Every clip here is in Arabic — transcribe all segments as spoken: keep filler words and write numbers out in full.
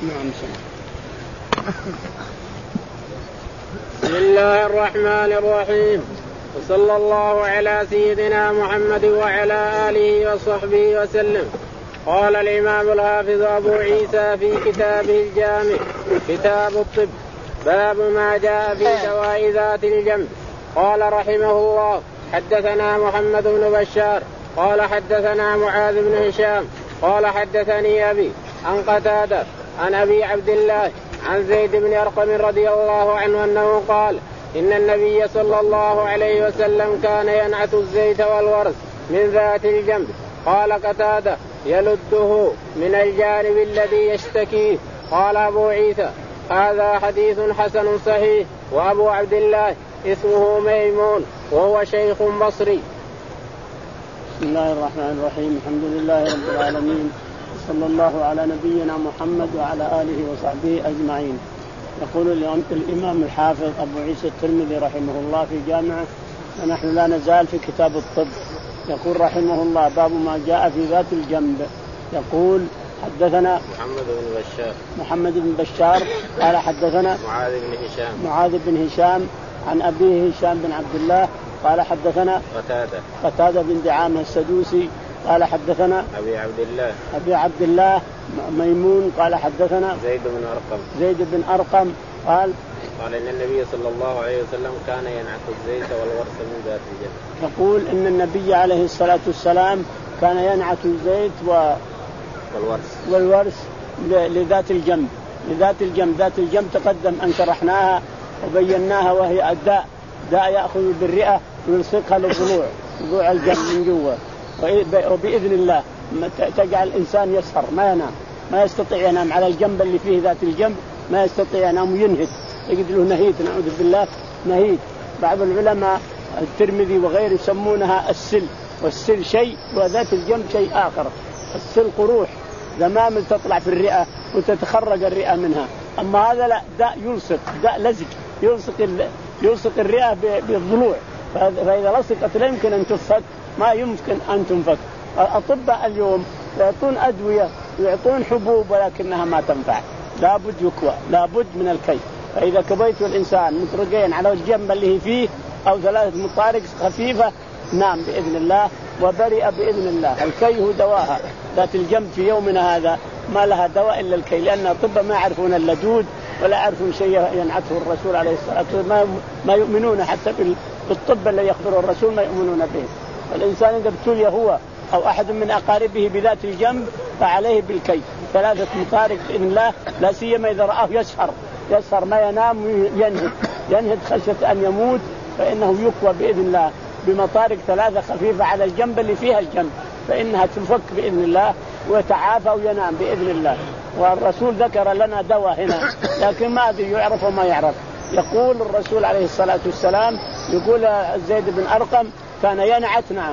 نعم. بسم الله الرحمن الرحيم، وصلى الله على سيدنا محمد وعلى آله وصحبه وسلم. قال الإمام الحافظ أبو عيسى في كتابه الجامع كتاب الطب باب ما جاء في دواء ذات الجنب. قال رحمه الله: حدثنا محمد بن بشار قال حدثنا معاذ بن هشام قال حدثني أبي عن قتادة عن أبي عبد الله عن زيد بن أرقم رضي الله عنه أنه قال: إن النبي صلى الله عليه وسلم كان ينعت الزيت والورس من ذات الجنب. قال قتادة: يلده من الجانب الذي يشتكيه. قال أبو عيسى: هذا حديث حسن صحيح. وأبو عبد الله اسمه ميمون وهو شيخ بصري. بسم الله الرحمن الرحيم، الحمد لله رب العالمين، صلى الله على نبينا محمد وعلى آله وصحبه أجمعين. يقول الإمام الحافظ أبو عيسى الترمذي رحمه الله في جامعه، ونحن لا نزال في كتاب الطب. يقول رحمه الله: باب ما جاء في ذات الجنب. يقول: حدثنا محمد بن بشار محمد بن بشار قال حدثنا معاذ بن هشام معاذ بن هشام عن أبيه هشام بن عبد الله قال حدثنا قتادة قتادة بن دعامة السدوسي قال حدثنا أبي عبد الله أبي عبد الله ميمون قال حدثنا زيد بن أرقم زيد بن أرقم قال قال إن النبي صلى الله عليه وسلم كان ينعت الزيت والورس من ذات الجنب. يقول إن النبي عليه الصلاة والسلام كان ينعت الزيت و... والورس والورس لذات الجنب. لذات الجنب ذات الجنب تقدم أن شرحناها وبيناها، وهي الداء داء يأخذ بالرئة ويلصقها للضلوع ضلوع الجنب من جوا، وبإذن الله تجعل الإنسان يسهر ما ينام، ما يستطيع ينام على الجنب اللي فيه ذات الجنب، ما يستطيع ينام وينهد، يجد له نهيد، نعوذ بالله نهيد. بعض العلماء الترمذي وغيره يسمونها السل، والسل شيء وذات الجنب شيء آخر. السل قروح زمامل تطلع في الرئة وتتخرج الرئة منها، أما هذا لا، داء يلصق، داء لزج يلصق يلصق الرئة بالضلوع، فإذا لصقت لا يمكن أن تفك، ما يمكن أن تنفك. الأطباء اليوم يعطون أدوية ويعطون حبوب ولكنها ما تنفع، لابد يكوى، لابد من الكي. فإذا كبيت الإنسان مطرقين على الجنب اللي فيه أو ثلاثة مطارق خفيفة نام بإذن الله وبرئ بإذن الله. الكي هو دواها. ذات الجنب في يومنا هذا ما لها دواء إلا الكي، لأن الأطباء ما يعرفون اللدود ولا يعرفون شيء ينعته الرسول عليه الصلاة والسلام، ما يؤمنون حتى بالطب الذي يخبره الرسول ما يؤمنون به. الإنسان إذا ابتلي هو أو أحد من أقاربه بذات الجنب فعليه بالكي، ثلاثة مطارق بإذن الله، لا سيما إذا رآه يسهر يسهر ما ينام وينهد ينهد خشية أن يموت، فإنه يكوى بإذن الله بمطارق ثلاثة خفيفة على الجنب اللي فيها الجنب، فإنها تفك بإذن الله ويتعافى وينام بإذن الله. والرسول ذكر لنا دواء هنا لكن ما أدري يعرف وما يعرف. يقول الرسول عليه الصلاة والسلام، يقول زيد بن أرقم كان ينعت نعم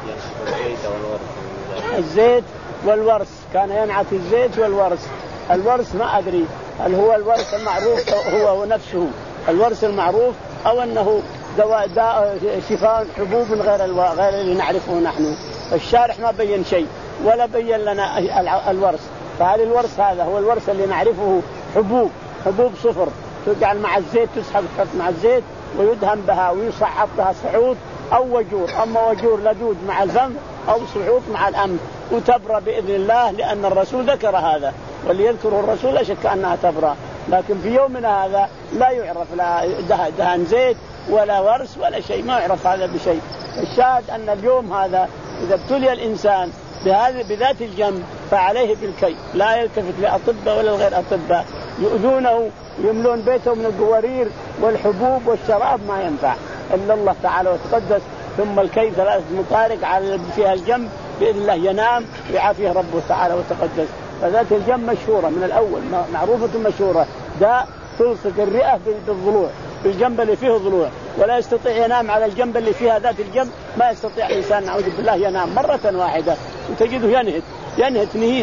الزيت والورس، كان ينعت الزيت والورس. الورس ما أدري هل هو الورس المعروف هو نفسه الورس المعروف أو أنه دواء داء شفاء حبوب غير غير اللي نعرفه نحن. الشارح ما بين شيء ولا بين لنا الورس، فهل الورس هذا هو الورس اللي نعرفه حبوب حبوب صفر تجعل مع الزيت، تسحب تحط مع الزيت ويدهن بها ويصعب بها صعود، أو وجور، أما وجور لدود مع الفم أو صعود مع الأنف وتبرى بإذن الله، لأن الرسول ذكر هذا، واللي يذكره الرسول لا شك أنها تبرى. لكن في يومنا هذا لا يعرف لا دهن زيت ولا ورس ولا شيء، ما يعرف هذا بشيء. الشاهد أن اليوم هذا إذا ابتلي الإنسان بهذه بذات الجنب فعليه بالكي، لا يلتفت لأطباء ولا غير أطباء يؤذونه ويملون بيته من القوارير والحبوب والشراب، ما ينفع إلا الله تعالى وتقدس. ثم الكي ثلاثة مطارق على فيها الجنب بإذن الله ينام ويعافيه ربه تعالى وتقدس. فذات الجنب مشهورة من الأول، معروفة مشهورة، داء تلصق الرئة بالضلوع، بالجنب اللي فيه ضلوع، ولا يستطيع ينام على الجنب اللي فيها ذات الجنب، ما يستطيع الإنسان نعوذ بالله ينام مرة واحدة، وتجده ينهد ينهد نهيد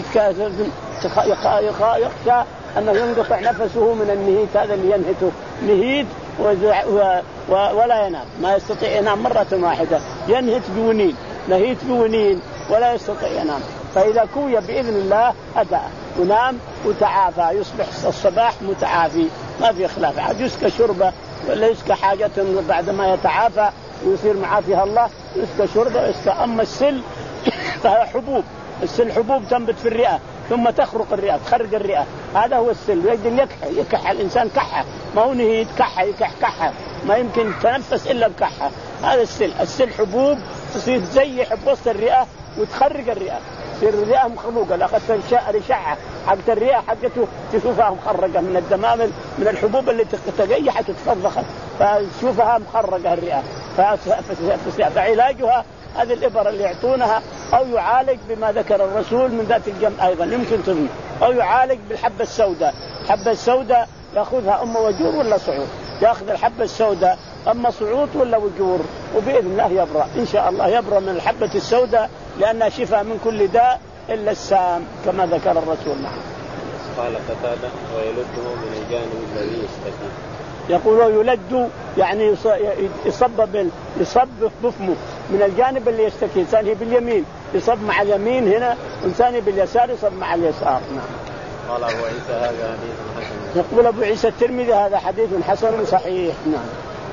يخشى أنه ينقطع نفسه من النهيد هذا اللي ينهته نهيد ولا ينام، ما يستطيع ينام مرة واحدة، ينهد بونين نهيد بونين ولا يستطيع ينام. فإذا كوي بإذن الله هدأ ونام وتعافى، يصبح الصباح متعافي ما في خلاف. عاد يسكى شربة ولا يسكى حاجة بعد ما يتعافى ويصير معافيها الله، يسكى شربة يسكى. أما السل فهي حبوب، السل حبوب تنبت في الرئة ثم تخرق الرئة تخرج الرئة، هذا هو السل. ويجب يكح يكح الإنسان كحة، ما هو نهيد كحة يكح كحة، ما يمكن تنفس إلا بكحة. هذا السل. السل حبوب تصير زي حب وسط الرئة وتخرج الرئة، تصير الرئة مخلوقة. لأخذت رشعة حقت الرئة حقته تشوفها مخرجة من الدمامل من الحبوب اللي تقيحت وتفضخت، فتشوفها مخرجة الرئة. فعلاجها هذه الإبر اللي يعطونها، أو يعالج بما ذكر الرسول من ذات الجنب أيضا يمكن تضمن، أو يعالج بالحبة السوداء. الحبة السوداء يأخذها أما وجور ولا صعود، يأخذ الحبة السوداء أما صعود ولا وجور، وبإذن الله يبرأ إن شاء الله، يبرأ من الحبة السوداء لأنها شفاء من كل داء إلا السام كما ذكر الرسول. نعم. قال قتادة ويلده من الجانب الذي يشتكي. يقول يلد يعني يصب يصب بفمه من الجانب اللي يشتكي، إنسان باليمين يصب مع اليمين هنا، وإنسان باليسار يصب مع اليسار. نعم. قال أبو عيسى هذا حديث حسن. يقول أبو عيسى الترمذي هذا حديث حسن صحيح. نعم.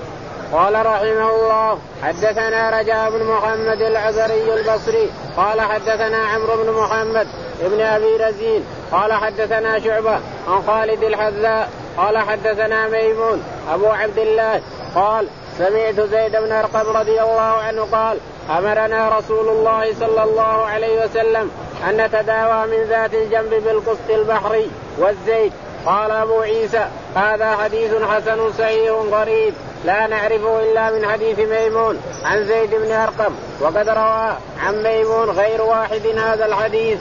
قال رحمه الله حدثنا رجاء بن محمد العذري البصري قال حدثنا عمرو بن محمد ابن أبي رزين قال حدثنا شعبة عن خالد الحذاء قال حدثنا ميمون أبو عبد الله قال سمعت زيد بن أرقم رضي الله عنه قال أمرنا رسول الله صلى الله عليه وسلم أن نتداوى من ذات الجنب بالقسط البحري والزيت. قال أبو عيسى هذا حديث حسن صحيح غريب لا نعرفه إلا من حديث ميمون عن زيد بن أرقم، وقد روى عن ميمون غير واحد هذا الحديث.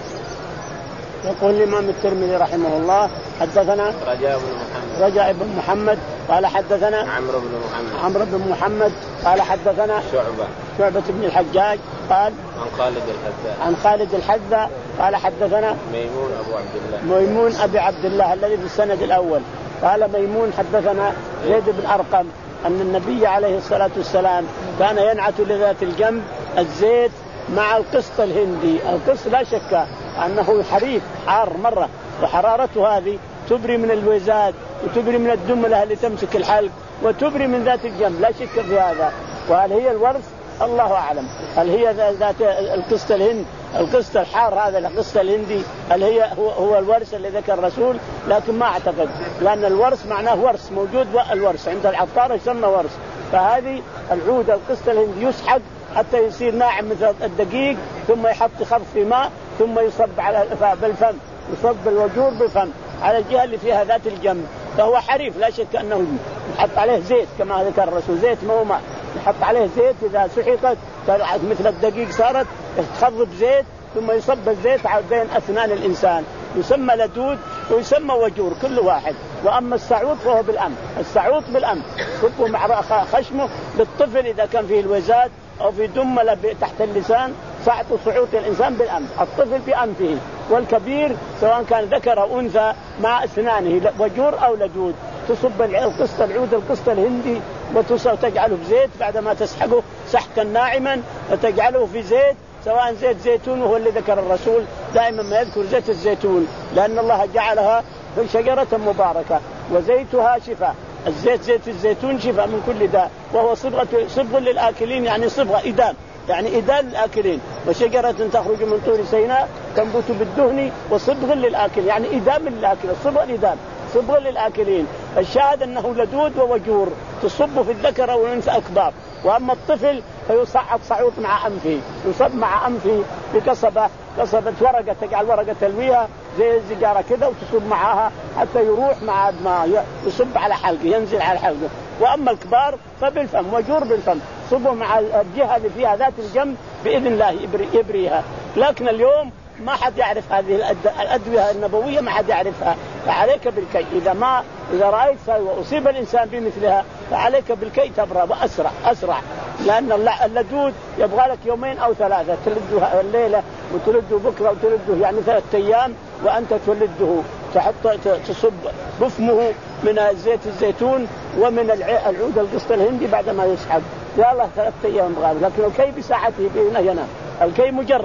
يقول الإمام الترمذي رحمه الله حدثنا رجاء بن محمد رجاء بن محمد قال حدثنا عمرو بن محمد عمرو بن محمد قال حدثنا شعبة شعبة بن الحجاج قال عن خالد الحذاء عن خالد الحذاء قال حدثنا ميمون أبو عبد الله ميمون أبي عبد الله الذي في السند الأول قال ميمون حدثنا زيد بن أرقم أن النبي عليه الصلاة والسلام كان ينعت لذات الجنب الزيت مع القسط الهندي. القسط لا شك أنه حريف حار مرة، وحرارته هذه تبري من الوزاد وتبري من الدملة اللي تمسك الحلق وتبري من ذات الجنب، لا شك في هذا. وهل هي الورث الله أعلم، هل هي ذات القسط الهند القسط الحار هذا القسط الهندي هل هي هو, هو الورث اللي ذكر الرسول؟ لكن ما أعتقد، لأن الورث معناه ورث موجود، والورث عند العطار يسمى ورث. فهذه العود القسط الهندي يسحق حتى يصير ناعم مثل الدقيق، ثم يحط خف في ماء ثم يصب على بالفم، يصب الوجور بالفم على الجهة اللي فيها ذات الجنب، فهو حريف لا شك أنه يحط عليه زيت كما ذكر الرسول، زيت ما هو ماء، يحط عليه زيت إذا سحقت مثل الدقيق صارت تخضب زيت ثم يصب الزيت بين أسنان الإنسان، يسمى لدود ويسمى وجور كل واحد. وأما السعود فهو بالأم، السعود بالأم صبه مع خشمه للطفل إذا كان فيه الوزاد أو في دملة تحت اللسان صعد صعود الإنسان بالأنف، الطفل بأنفه، والكبير سواء كان ذكر أو أنثى مع أسنانه وجور أو لدود. تصب القسط العود القسط الهندي وتجعله في زيت بعدما تسحقه سحقا ناعما وتجعله في زيت، سواء زيت زيتون وهو اللي ذكر الرسول دائما ما يذكر زيت الزيتون، لأن الله جعلها في شجرة مباركة وزيتها شفاء. الزيت زيت الزيتون شفاء من كل داء، وهو صبغة صبغ للآكلين، يعني صبغة إدام، يعني إدام للآكلين. وشجرة تخرج من طور سيناء تنبت بالدهن وصبغ للآكل، يعني إدام للآكل، الصبغ الإدام صبغ للآكلين. الشاهد أنه لدود ووجور تصب في الذكر والأنثى أكبار. وأما الطفل فيصعد صعود مع أنفه، يصب مع أنفه بقصبة قصبة ورقة، تجعل ورقة تلويها زي الزجارة كذا وتصب معها حتى يروح مع ما يصب على حلقه، ينزل على حلقه. وأما الكبار فبالفم، وجور بالفم، صبوا مع الجهة اللي فيها ذات الجنب بإذن الله يبري يبريها. لكن اليوم ما حد يعرف هذه الأدوية النبوية، ما حد يعرفها، فعليك بالكي إذا ما إذا رأيت وأصيب الإنسان بمثلها فعليك بالكي تبرأ وأسرع أسرع، لأن اللدود يبغى لك يومين أو ثلاثة، تلده الليلة وتلده بكرة وتلده يعني ثلاثة أيام وأنت تولده، تحط تصب بفمه من زيت الزيتون ومن العود القسط الهندي بعد ما يسحب، يا الله ثلاثة أيام بغالب. لكن الكي بساعته بينه ينام، الكي مجرب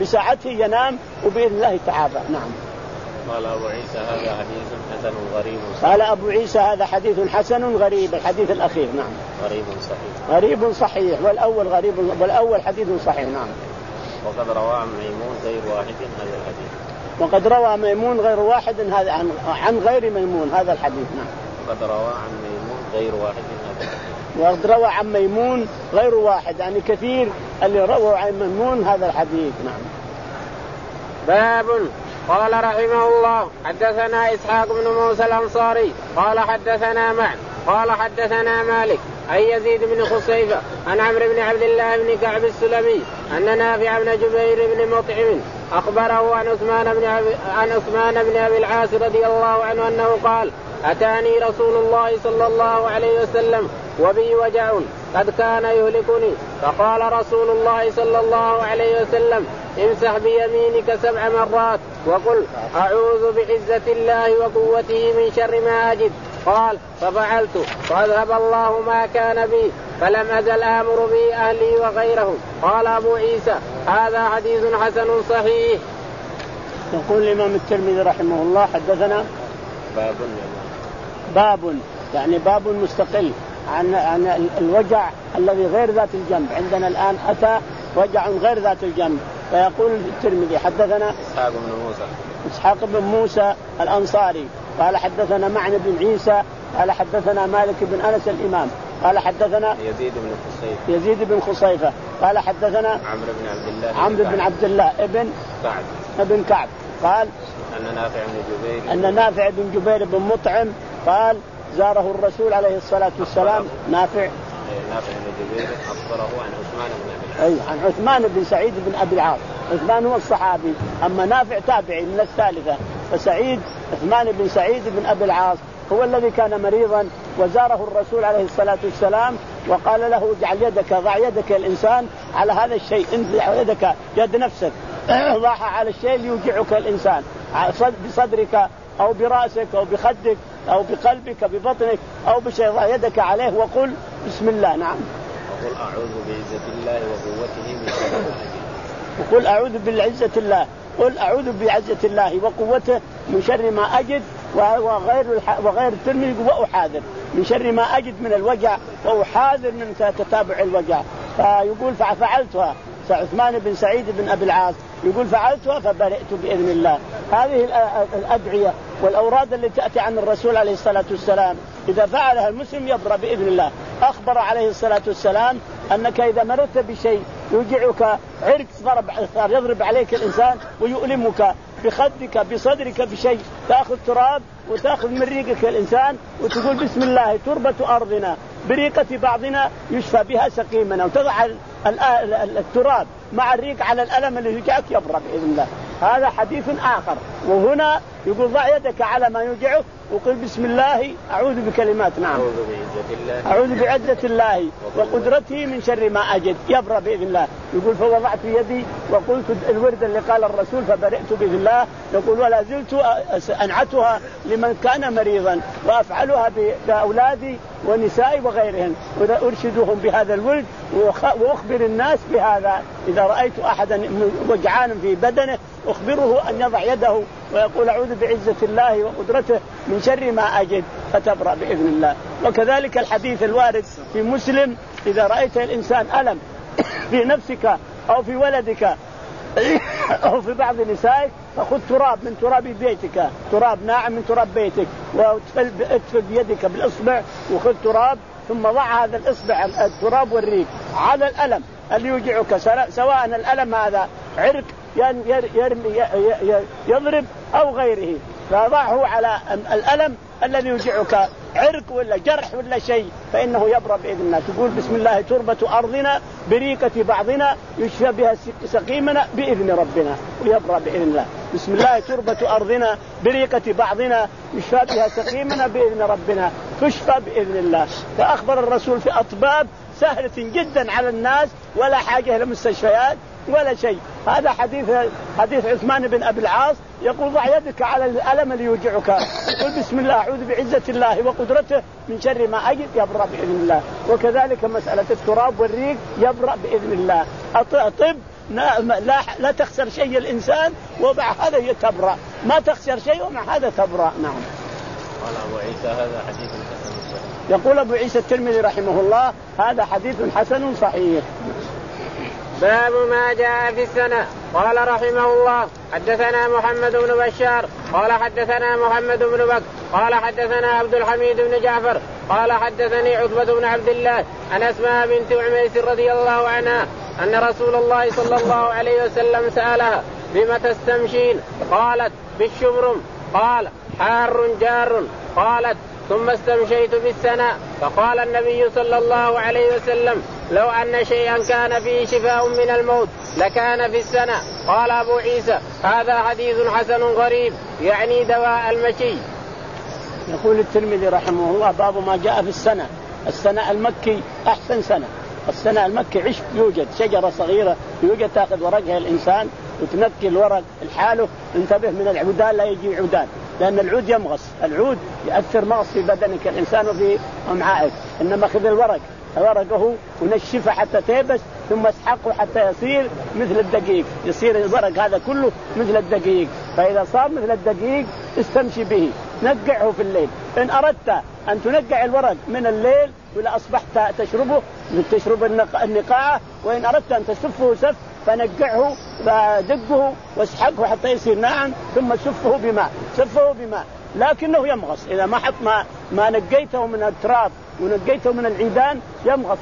بساعته ينام وبإذن الله تعافى. نعم. قال أبو عيسى هذا حديث حسن غريب صحيح. قال أبو عيسى هذا حديث حسن غريب، الحديث الأخير. نعم. غريب صحيح. غريب صحيح، والأول غريب، والأول حديث صحيح. نعم. وقد روى عن ميمون غير واحد هذا الحديث. وقد روى ميمون غير واحد هذا عن عن غير ميمون هذا الحديث. نعم. وقد روى عن ميمون غير واحد هذا الحديث. وقد روى عن ميمون غير واحد، يعني كثير اللي رووا عن ميمون هذا الحديث. نعم. باب. قال رحمه الله حدثنا إسحاق بن موسى الأنصاري قال حدثنا معن قال حدثنا مالك عن يزيد بن خصيفة عن عمرو بن عبد الله بن كعب السلمي أن نافع بن جبير بن مطعم أخبره عن عثمان بن عن عثمان بن أبي العاص رضي الله عنه أنه قال أتاني رسول الله صلى الله عليه وسلم وبي وجع قد كان يهلكني، فقال رسول الله صلى الله عليه وسلم امسح بيمينك سبع مرات وقل أعوذ بعزة الله وقوته من شر ما أجد. قال ففعلت فأذهب الله ما كان بي فلم أزل آمر به أهلي وغيرهم. قال أبو عيسى هذا حديث حسن صحيح. يقول الإمام الترمذي رحمه الله حدثنا باب باب يعني باب مستقل عن عن الوجع الذي غير ذات الجنب. عندنا الآن أتى وجع غير ذات الجنب، فيقول الترمذي حدثنا إسحاق بن موسى إسحاق بن موسى الأنصاري قال حدثنا معن بن عيسى قال حدثنا مالك بن أنس الإمام قال حدثنا يزيد بن خصيفة يزيد بن خصيفة قال حدثنا عمرو بن عبد الله عمرو بن عبد الله ابن كعب ابن كعب قال أن نافع بن جبير أن نافع بن جبير بن مطعم قال زاره الرسول عليه الصلاة والسلام. نافع نافع بن جبير أخبره عن عثمان بن أبي العاص. أي عن عثمان بن سعيد بن أبي العاص. عثمان هو الصحابي، أما نافع تابعي من الثالثة، فسعيد عثمان بن سعيد بن أبي العاص هو الذي كان مريضا وزاره الرسول عليه الصلاة والسلام وقال له اجعل يدك ضع يدك الإنسان على هذا الشيء، انزع يدك يد نفسك ضعها على الشيء اللي يوجعك الإنسان بصدرك أو برأسك أو بخدك أو بقلبك ببطنك أو بشيء، ضع يدك عليه وقل بسم الله. نعم. وقل أعوذ بعزة الله وقوته من شر ما أجد. وقل أعوذ بعزة الله قل أعوذ بعزة الله وقوته من شر ما أجد، وغير وغير الترمذي وأحاذر من شر ما أجد من الوجع وأحاذر من تتابع الوجع. فيقول ففعلتها عثمان بن سعيد بن أبي العاص يقول فعلتها فبرئت بإذن الله. هذه الأدعية والأوراد التي تأتي عن الرسول عليه الصلاة والسلام إذا فعلها المسلم يبرأ بإذن الله. أخبر عليه الصلاة والسلام أنك إذا مررت بشيء يوجعك عرق ضرب يضرب عليك الإنسان ويؤلمك بخدك بصدرك بشيء، تأخذ تراب وتأخذ من ريقك الإنسان وتقول بسم الله تربة أرضنا بريقة بعضنا يشفى بها سقيمنا، وتضع التراب مع الريق على الألم اللي يوجعك يبرأ بإذن الله. هذا حديث آخر. وهنا يقول ضع يدك على ما يوجعك وقل بسم الله أعوذ بكلمات. نعم. أعوذ بعزة الله أعوذ بعزة الله وقدرته من شر ما أجد يبرأ بإذن الله. يقول فوضعت يدي وقلت الورد اللي قال الرسول فبرئت بإذن الله. يقول ولا زلت أنعتها لمن كان مريضا وأفعلها بأولادي ونسائي وغيرهم وأرشدهم بهذا الورد وأخبر الناس بهذا. إذا رأيت أحدا وجعانا في بدنه أخبره أن يضع يده ويقول أعوذ بعزة الله وقدرته من شر ما أجد فتبرأ بإذن الله. وكذلك الحديث الوارد في مسلم إذا رأيت الإنسان ألم في نفسك أو في ولدك أو في بعض نسائك فخذ تراب من تراب بيتك، تراب ناعم من تراب بيتك واتفل بيدك بالإصبع وخذ تراب ثم ضع هذا الإصبع التراب والريق على الألم اللي يوجعك، سواء الألم هذا عرق يضرب أو غيره، فضعه على الألم الذي يوجعك عرق ولا جرح ولا شيء فإنه يبرأ بإذن الله. تقول بسم الله تربة أرضنا بريقة بعضنا يشفى بها سقيمنا بإذن ربنا ويبرأ بإذن الله. بسم الله تربة أرضنا بريقة بعضنا يشفى بها سقيمنا بإذن ربنا تشفى بإذن الله. فأخبر الرسول في أطباب سهلة جدا على الناس ولا حاجة إلى مستشفيات ولا شيء. هذا حديث حديث عثمان بن أبي العاص يقول ضع يدك على الألم اللي يوجعك قل بسم الله أعوذ بعزة الله وقدرته من شر ما أجد يبرأ بإذن الله. وكذلك مسألة التراب والريق يبرأ بإذن الله. أطب لا, لا, لا تخسر شيء الإنسان ومع هذا تبرأ، ما تخسر شيء ومع هذا تبرأ. نعم. قال أبو عيسى هذا حديث حسن صحيح. يقول أبو عيسى الترمذي رحمه الله هذا حديث حسن صحيح. باب ما جاء في السنة. قال رحمه الله حدثنا محمد بن بشار قال حدثنا محمد بن بكر قال حدثنا عبد الحميد بن جعفر قال حدثني عتبة بن عبد الله عن أسماء بنت عميس رضي الله عنها أن رسول الله صلى الله عليه وسلم سألها بما تستمشين؟ قالت بالشبرم. قال حار جار. قالت ثم استمشيت بالسنة. فقال النبي صلى الله عليه وسلم لو أن شيئا كان فيه شفاء من الموت لكان في السنة. قال أبو عيسى هذا حديث حسن غريب يعني دواء المشي. يقول الترمذي رحمه الله باب ما جاء في السنة. السنة المكي أحسن سنة. السنة المكي عشب يوجد شجرة صغيرة يوجد تأخذ ورقها الإنسان وتنكي الورق الحاله. انتبه من العودان لا يجي عودان لأن العود يمغص. العود يأثر مغص في بدنك الإنسان وفي أمعائك. إنما خذ الورق ورقه ونشفه حتى تيبس ثم اسحقه حتى يصير مثل الدقيق. يصير الورق هذا كله مثل الدقيق. فإذا صار مثل الدقيق استمشي به نقعه في الليل. إن أردت أن تنقع الورق من الليل ولا أصبحت تشربه تشرب النقاعة. وإن أردت أن تسفه سف فنقعه دقه واسحقه حتى يصير ناعم ثم سفه بماء سفه بماء لكنه يمغص. إذا ما حط ما ما نقيته من التراب ونقيته من العيدان يمغص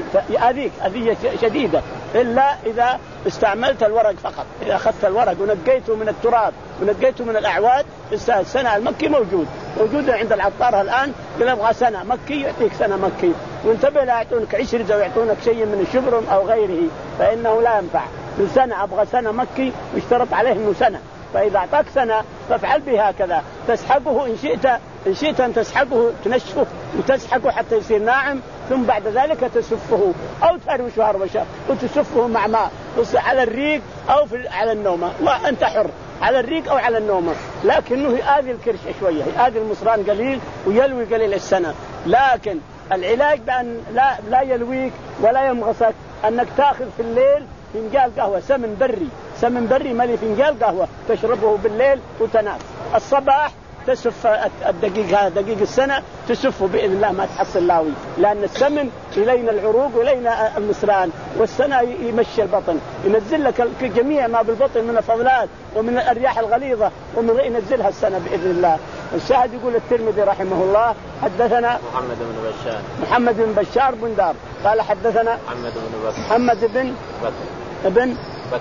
يأذيك أذية شديدة إلا إذا استعملت الورق فقط. إذا أخذت الورق ونقيته من التراب ونقيته من الأعواد. السنة المكي موجود موجود عند العطار الآن. قال أبغى سنة مكي يعطيك سنة مكي. وانتبه لا يعطونك عشرة أو يعطونك شيء من الشبرم أو غيره فإنه لا ينفع. من سنة أبغى سنة مكي واشترط عليه إنه سنة. فإذا أعطاك سنة فافعل به هكذا تسحقه إن شئت إن شئت أن تسحقه تنشفه وتسحقه حتى يصير ناعم ثم بعد ذلك تسفه أو تهروشه هروشة وتسفه مع ماء على الريق أو في على النومة وأنت حر على الريق أو على النومة. لكنه يؤذي الكرش شوية يؤذي المصران قليل ويلوي قليل السنة. لكن العلاج بأن لا لا يلويك ولا يمغصك أنك تأخذ في الليل فنجان قهوة سمن بري سمن بري ملي فنجان قهوة تشربه بالليل وتنام. الصباح تسف الدقيق هذا دقيق السنة تسفه بإذن الله ما تحصل لاوي لأن السمن إلينا العروق وإلينا المصران والسنة يمشي البطن ينزل لك جميع ما بالبطن من الفضلات ومن الأرياح الغليظة ومن ينزلها السنة بإذن الله. الشاهد يقول الترمذي رحمه الله حدثنا محمد بن بشار محمد بن بشار بن دار قال حدثنا محمد بن بكر محمد بن بكر ابن بكر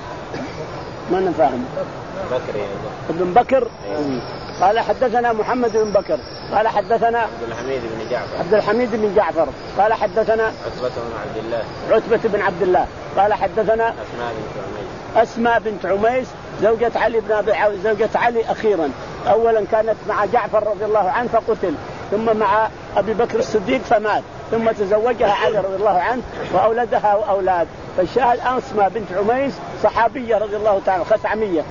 ما أنا فاهم بكر يعني ابن بكر. أيوة. قال حدثنا محمد بن بكر قال حدثنا عبد الحميد بن جعفر عبد الحميد بن جعفر قال حدثنا عتبة بن عبد الله عتبة بن عبد الله قال حدثنا أسماء بنت عميس أسماء بنت عميس زوجة علي بن أبي عوف زوجة علي أخيرا. أولا كانت مع جعفر رضي الله عنه فقتل ثم مع أبي بكر الصديق فمات ثم تزوجها علي رضي الله عنه وأولدها وأولاد. فالشاهد أسماء بنت عميس صحابية رضي الله تعالى خثعمية.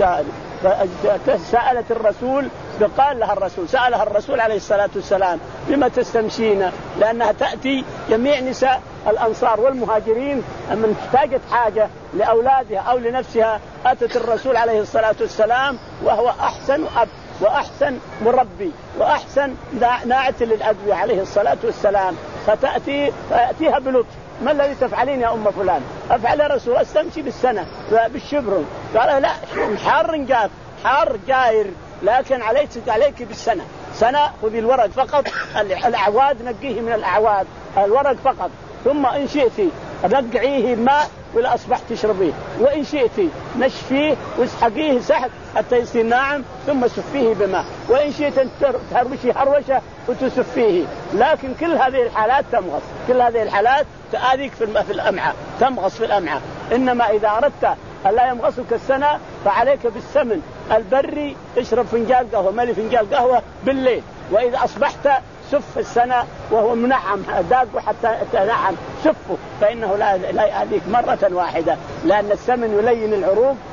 فسألت الرسول فقال لها الرسول سألها الرسول عليه الصلاة والسلام بما تستمشين لأنها تأتي جميع نساء الأنصار والمهاجرين من احتاجت حاجة لأولادها أو لنفسها أتت الرسول عليه الصلاة والسلام وهو أحسن أب وأحسن مربي وأحسن ناعت للأدوية عليه الصلاة والسلام. فتأتي فيأتيها بلطف ما الذي تفعلين يا أم فلان؟ أفعل يا رسول استمشي بالسنة بالشبر. قال لا حار جاف حار جائر لكن عليك عليك بالسنة سنة خذي الورق فقط الأعواد نقيه من الأعواد الورق فقط ثم إن شئتي رقعيه ماء ولا أصبحت تشربيه وإن شئتي نشفيه واسحقيه سحق حتى يصير ناعم ثم سفيه بماء وإن شئت تهروشي هروشة وتسفيه. لكن كل هذه الحالات تمغص كل هذه الحالات تآذيك في الأمعاء تمغص في الأمعاء. إنما إذا أردت ألا يمغصك السنة فعليك بالسمن البري اشرب فنجان قهوة ملي فنجان قهوة بالليل. وإذا أصبحت سف السنة وهو منعم داق حتى تنعم سفه فإنه لا لا يأذيك مرة واحدة لأن السمن يلين العروق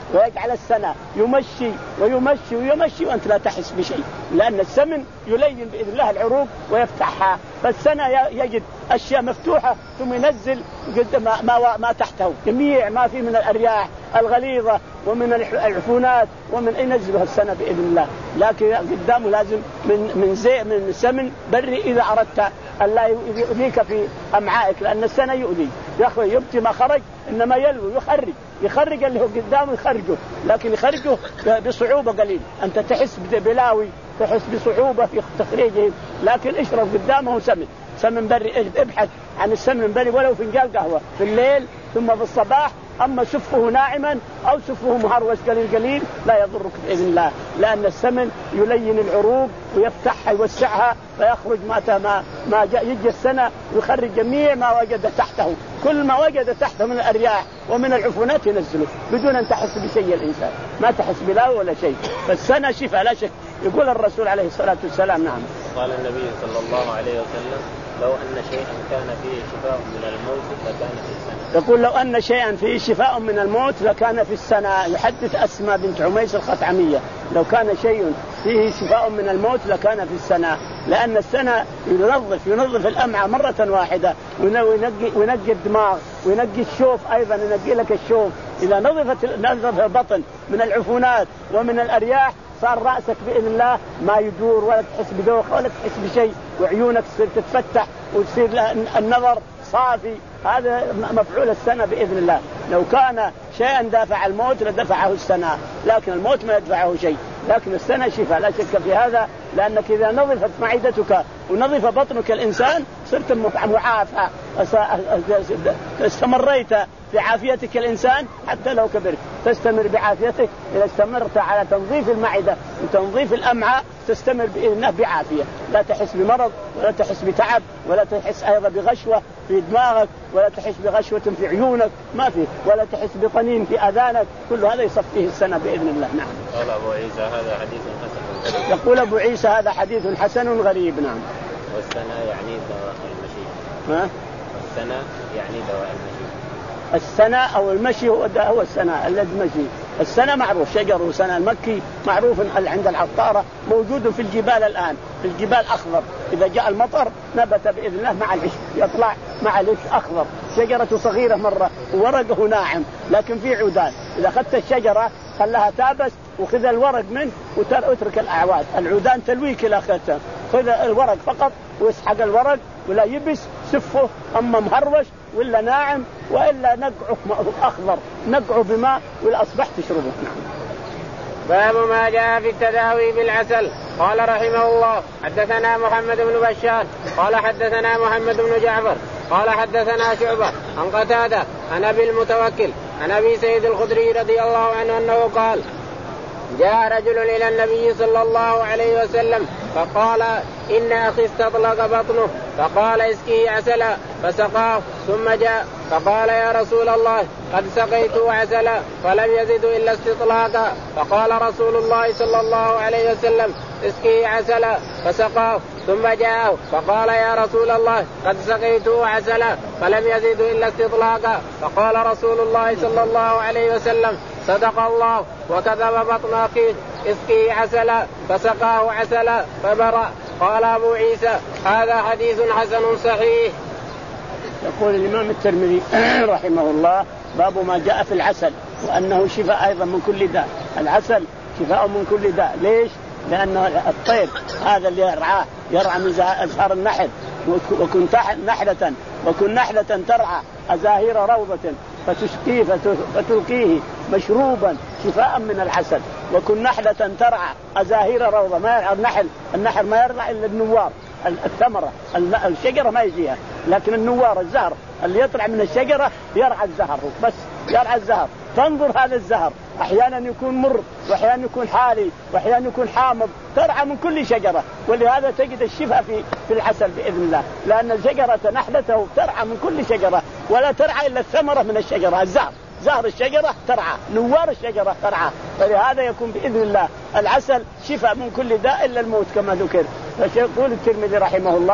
ويجعل السنة يمشي ويمشي ويمشي وأنت لا تحس بشيء، لأن السمن يلين بإذن الله العروق ويفتحها. فالسنة يجد أشياء مفتوحة ثم ينزل ما, ما, ما تحته جميع ما في من الأرياح الغليظة ومن العفونات ومن ينزلها السنة بإذن الله. لكن قدامه لازم من من زي من سمن بري إذا أردت ألا يؤذيك في أمعائك، لأن السنة يؤذي يخرج يبتي ما خرج إنما يلوي يخرج يخرج اللي هو قدامه يخرجه، لكن يخرجه بصعوبة قليل. أنت تحس بلاوي تحس بصعوبة في تخريجه، لكن اشرب قدامه سمن سمن بري. ابحث عن السمن بري ولو فنجان قهوة في الليل ثم في الصباح. أما سفه ناعما أو سفه مهروس قليل قليل لا يضرك بإذن الله، لأن السمن يلين العروق ويفتحها يوسعها فيخرج ما ما ما يجي السنة ويخرج جميع ما وجد تحته. كل ما وجد تحته من الأرياح ومن العفونات ينزله بدون أن تحس بشيء الإنسان، ما تحس بلا ولا شيء. فالسنة شفاء لا شك. يقول الرسول عليه الصلاة والسلام نعم قال النبي صلى الله عليه وسلم لو أن شيئا كان فيه شفاء من الموت لكان في السنة. يقول لو أن شيئا فيه شفاء من الموت لكان في السنة. يحدث أسماء بنت عميس الخثعمية لو كان شيء فيه شفاء من الموت لكان في السنة، لأن السنة ينظف ينظف الأمعاء مرة واحدة وينقي وينقي الدماغ وينقي الشوف أيضا ينقي لك الشوف. إذا نظفت نظف البطن من العفونات ومن الأرياح صار رأسك بإذن الله ما يدور ولا تحس بدوخ ولا تحس بشيء، وعيونك تصير تتفتح وتصير النظر صافي. هذا مفعول السنة بإذن الله. لو كان شيئا دافع الموت لدفعه السنة، لكن الموت ما يدفعه شيء، لكن السنة شفاء لا شك في هذا. لأنك إذا نظفت معدتك ونظف بطنك الإنسان صرت معافى، استمريت بعافيتك الإنسان حتى لو كبرت تستمر بعافيتك. إذا استمرت على تنظيف المعدة وتنظيف الأمعاء تستمر بإذن الله بعافية، لا تحس بمرض ولا تحس بتعب ولا تحس أيضا بغشوة في دماغك ولا تحس بغشوة في عيونك ما في، ولا تحس بطنين في أذانك. كل هذا يصفيه السنة بإذن الله. نعم. قال أبو عيسى هذا حديث حسن. يقول أبو عيسى هذا حديث حسن غريب. نعم. والسنة يعني دواء المشي. ما؟ والسنة يعني دواء المشي. السنة أو المشي هو هو السنة الذي مشي. السنة معروف شجر وسنة المكي معروف عند العطارة موجود في الجبال الآن، في الجبال أخضر. إذا جاء المطر نبت بإذن الله مع العشب يطلع مع العشب أخضر. شجرة صغيرة مرة وورقه ناعم لكن في عودان. إذا أخذت الشجرة خلها تابس وخذ الورق منه وترك الأعواد. العودان تلويك إلى أخذتها، خذ الورق فقط واسحق الورق ولا يبس سفه أما مهروش ولا ناعم وإلا نقعه أخضر نقعه بماء ولا أصبحت تشربه. باب ما جاء في التداوي بالعسل. قال رحمه الله حدثنا محمد بن بشار قال حدثنا محمد بن جعفر قال حدثنا شعبة عن قتادة عن أبي المتوكل عن أبي سيد الخدري رضي الله عنه أنه قال جاء رجل إلى النبي صلى الله عليه وسلم فقال إن أخي استطلق بطنه فقال اسقيه عسلا فسقاه ثم جاء فقال يا رسول الله قد سقيته عسلا فلم يزد إلا استطلاقا فقال رسول الله صلى الله عليه وسلم اسقيه عسلا فسقاه ثم جاء فقال يا رسول الله قد سقيته عسلا فلم يزد إلا استطلاقا فقال رسول الله صلى الله عليه وسلم صدق الله وكذب بطن أخيه اسقيه عسلا فسقاه عسلا فبرأ. قال أبو عيسى هذا حديث حسن صحيح. يقول الإمام الترمذي رحمه الله باب ما جاء في العسل وأنه شفاء أيضا من كل داء. العسل شفاء من كل داء. ليش؟ لأنه الطير هذا اللي يرعاه يرعى من أزهار النحل وكن نحلة وكن نحلة ترعى أزاهير روضة فتسقيه فتلقيه مشروبا شفاء من العسل. وكن نحلة ترعى أزاهير روضة ما يرعى النحل النحل ما يرعى إلا النوار الثمرة الشجرة ما يجيها، لكن النوار الزهر اللي يطلع من الشجرة يرعى الزهر بس يرعى الزهر. تنظر هذا الزهر أحيانا يكون مر وأحيانا يكون حالي وأحيانا يكون حامض ترعى من كل شجرة. ولهذا تجد الشفاء في في العسل بإذن الله، لأن الشجرة نحلته ترعى من كل شجرة ولا ترعى إلا الثمرة من الشجرة الزهر زهر الشجرة ترعى نوار الشجرة ترعى. فلهذا يكون بإذن الله العسل شفاء من كل داء إلا الموت كما ذكر. فيقول الترمذي رحمه الله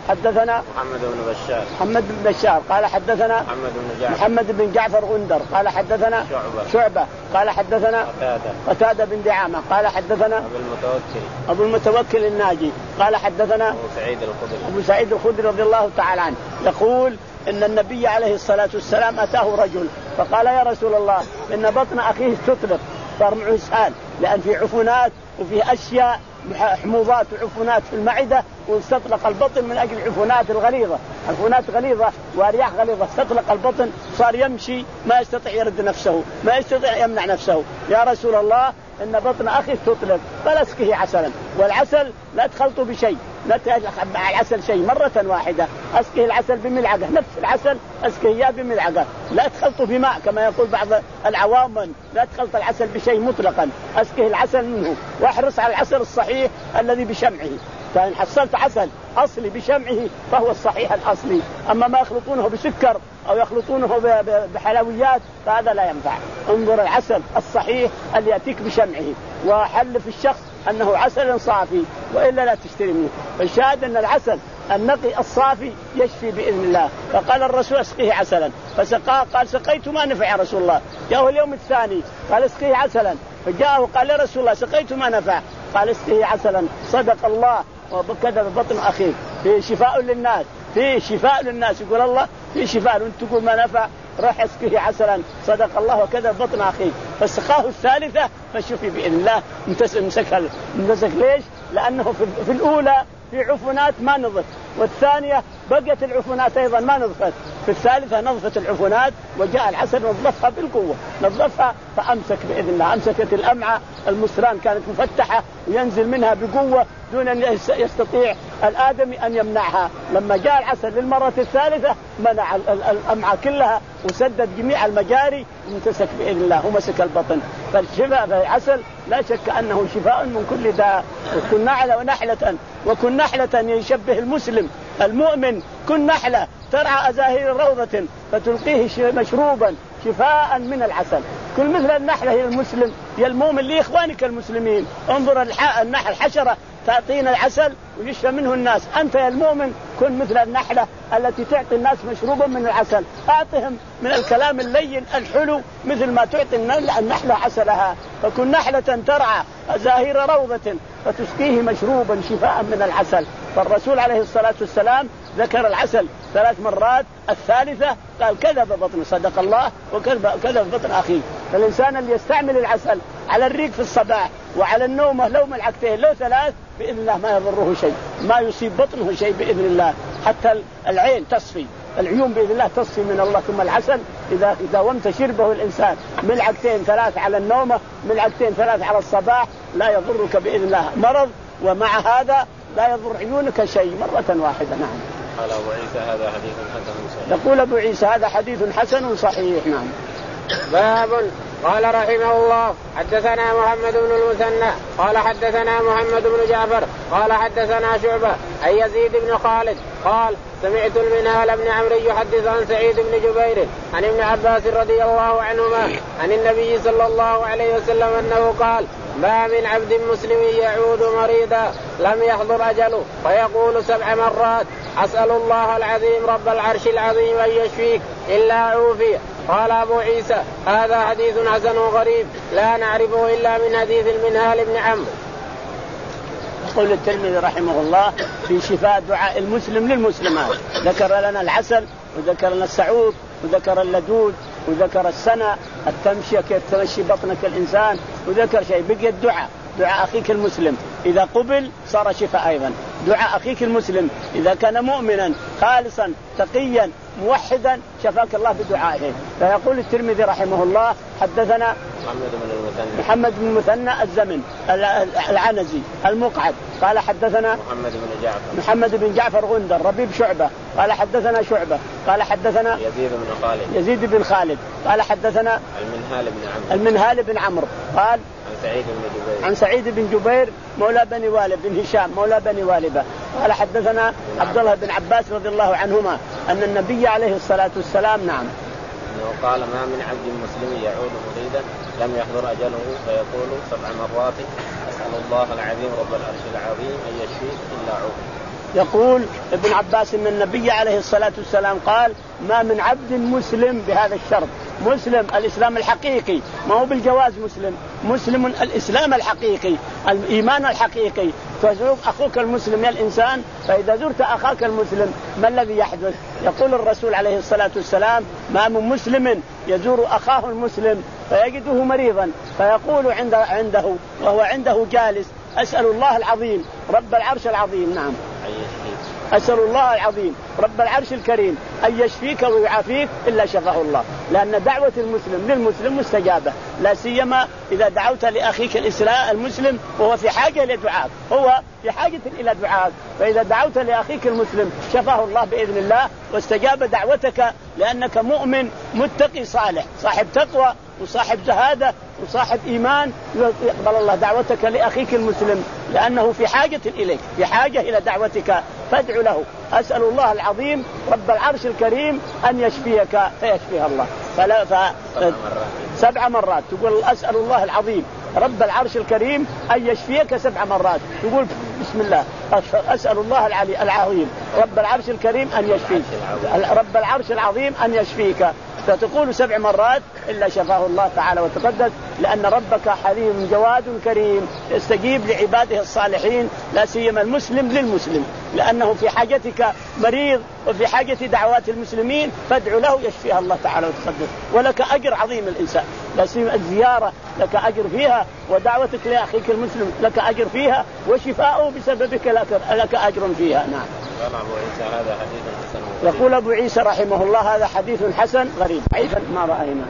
حدثنا محمد بن بشار محمد بن بشار قال حدثنا محمد بن جعفر محمد بن جعفر غندر قال حدثنا شعبة, شعبة قال حدثنا قتادة قتادة بن دعامة قال حدثنا أبو المتوكل أبو المتوكل الناجي قال حدثنا أبو سعيد الخدري أبو سعيد الخدري رضي الله تعالى عنه يقول إن النبي عليه الصلاة والسلام أتاه رجل فقال يا رسول الله إن بطن أخيه استطلق صار معه إسهال لأن في عفونات وفي أشياء حموضات وعفونات في المعدة واستطلق البطن من أجل العفونات الغليظة عفونات غليظة وأرياح غليظة استطلق البطن صار يمشي ما يستطيع يرد نفسه ما يستطيع يمنع نفسه يا رسول الله إن بطن أخي استطلق فلاسكه عسلا والعسل لا تخلطه بشيء لا تأخذ مع العسل شيء مرة واحدة أسقه العسل بملعقة نفس العسل أسقه إياه بملعقة لا تخلطه بماء كما يقول بعض العوام لا تخلط العسل بشيء مطلقا أسقه العسل منه واحرص على العسل الصحيح الذي بشمعه فإن حصلت عسل أصلي بشمعه فهو الصحيح الأصلي أما ما يخلطونه بسكر أو يخلطونه بحلويات فهذا لا ينفع انظر العسل الصحيح اللي يأتيك بشمعه وحل في الشخص أنه عسل صافي وإلا لا تشتري منه فالشاهد أن العسل النقي الصافي يشفي بإذن الله فقال الرسول اسقيه عسلا فسقاه قال سقيت ما نفع يا رسول الله جاءه اليوم الثاني قال اسقيه عسلا فجاءه قال يا رسول الله سقيت ما نفع قال اسقيه عسلا صدق الله وكذب بطن أخيه في شفاء للناس في شفاء للناس يقول الله في شفاء وانت تقول ما نفع راح اسقيه عسلا صدق الله وكذب بطن أخيه فسقاه الثالثة فشفي بإذن الله امسك امسك ليش لأنه في الأولى في عفونات ما نظف والثانية بقيت العفونات أيضا ما نظفت في الثالثة نظفت العفونات وجاء العسل نظفها بالقوة نظفها فأمسك بإذن الله أمسكت الأمعاء المسران كانت مفتحة وينزل منها بقوة دون أن يستطيع الآدمي أن يمنعها لما جاء العسل للمرة الثالثة منع الأمعاء كلها وسدد جميع المجاري وامتسك بإذن الله ومسك البطن فالشفاء في العسل لا شك أنه شفاء من كل داء وكن نحلة ونحلة وكن نحلة يشبه المسلم المؤمن كن نحلة ترعى أزاهير روضة فتلقيه مشروبا شفاء من العسل كل مثل النحلة هي المسلم هي المؤمن لإخوانك المسلمين انظر النحل الحشرة تعطينا العسل ويشفى منه الناس أنت يا المؤمن كن مثل النحلة التي تعطي الناس مشروبا من العسل أعطهم من الكلام اللين الحلو مثل ما تعطي النحلة عسلها فكن نحلة ترعى أزاهير روضة فتسقيه مشروبا شفاء من العسل فالرسول عليه الصلاة والسلام ذكر العسل ثلاث مرات الثالثة قال كذب بطن صدق الله وكذب بطن أخيه فالإنسان اللي يستعمل العسل على الريق في الصباح وعلى النومة لو ملعقتين لو ثلاث بإذن الله ما يضره شيء ما يصيب بطنه شيء بإذن الله حتى العين تصفي العيون بإذن الله تصفي من الله ثم العسل إذا داومت شربه الإنسان ملعقتين ثلاث على النومة ملعقتين ثلاث على الصباح لا يضرك بإذن الله مرض ومع هذا لا يضر عيونك شيء مرة واحدة. نعم. قال أبو عيسى هذا حديث حسن صحيح. يقول أبو عيسى هذا حديث حسن صحيح. نعم. باب قال رحمه الله حدثنا محمد بن المثنى قال حدثنا محمد بن جعفر قال حدثنا شعبة عن يزيد بن خالد قال سمعت المنهال بن عمرو يحدث عن سعيد بن جبير عن ابن عباس رضي الله عنهما عن النبي صلى الله عليه وسلم أنه قال ما من عبد مسلم يعود مريضا لم يحضر أجله فيقول سبع مرات أسأل الله العظيم رب العرش العظيم أن يشفيك إلا عوفي. قال أبو عيسى هذا حديث حسن غريب لا نعرفه إلا من حديث المنهال بن عمرو. يقول الترمذي رحمه الله في شفاء دعاء المسلم للمسلمات ذكر لنا العسل وذكر لنا السعود وذكر اللدود وذكر السنة التمشية كيف تمشي بطنك الإنسان وذكر شيء بقي الدعاء دعاء أخيك المسلم إذا قبل صار شفاء أيضا دعاء أخيك المسلم إذا كان مؤمنا خالصا تقيا موحدا شفاك الله بدعائه. فيقول الترمذي رحمه الله حدثنا محمد بن المثنى محمد بن المثنى الزمن العنزي المقعد قال حدثنا محمد بن جعفر محمد بن جعفر غندر ربيب شعبة قال حدثنا شعبة قال حدثنا يزيد بن خالد يزيد بن خالد قال حدثنا المنهال بن عمرو المنهال بن عمرو قال عن سعيد بن جبير عن سعيد بن جبير مولى بني والد بن هشام مولى بني والبة قال حدثنا عبد الله بن عباس رضي الله عنهما أن النبي عليه الصلاة والسلام نعم أنه قال ما من عبد مسلم يعود مريدا لم يحضر أجله فيقول سبع مرات أسأل الله العظيم رب العرش العظيم أن يشفيه إلا عوفي. يقول ابن عباس إن النبي عليه الصلاة والسلام قال ما من عبد مسلم بهذا الشرط، مسلم الإسلام الحقيقي، ما هو بالجواز مسلم، مسلم الإسلام الحقيقي الإيمان الحقيقي. تزور أخوك المسلم يا الإنسان، فإذا زرت أخاك المسلم ما الذي يحدث؟ يقول الرسول عليه الصلاة والسلام ما من مسلم يزور أخاه المسلم فيجده مريضا فيقول عند عنده وهو عنده جالس أسأل الله العظيم رب العرش العظيم نعم أسأل الله العظيم رب العرش الكريم أن يشفيك ويعافيك إلا شفاه الله، لأن دعوة المسلم للمسلم مستجابة، لا سيما إذا دعوت لأخيك الإسلام المسلم وهو في حاجة إلى دعاء، هو في حاجة إلى دعاء، فإذا دعوت لأخيك المسلم شفاه الله بإذن الله واستجاب دعوتك، لأنك مؤمن متقي صالح صاحب تقوى وصاحب شهادة وصاحب إيمان، يقبل الله دعوتك لأخيك المسلم لأنه في حاجة إليك، في حاجة إلى دعوتك، فادع له أسأل الله العظيم رب العرش الكريم أن يشفيك فيشفيها الله. فلا ف... سبع مرات تقول أسأل الله العظيم رب العرش الكريم أن يشفيك سبع مرات، تقول بسم الله أسأل الله العلي العظيم رب العرش الكريم أن يشفيك رب العرش العظيم أن يشفيك، فتقول سبع مرات إلا شفاه الله تعالى وتقدس، لأن ربك حليم جواد كريم يستجيب لعباده الصالحين، لا سيما المسلم للمسلم، لأنه في حاجتك مريض وفي حاجة دعوات المسلمين، فادعو له يشفيها الله تعالى وتقدس، ولك أجر عظيم الإنسان، لا سيما الزيارة لك أجر فيها، ودعوتك لأخيك المسلم لك أجر فيها، وشفاؤه بسببك لك أجر فيها. نعم. قال أبو عيسى هذا حديث حسن. يقول أبو عيسى رحمه الله هذا حديث حسن غريب أيضا ما رأينا.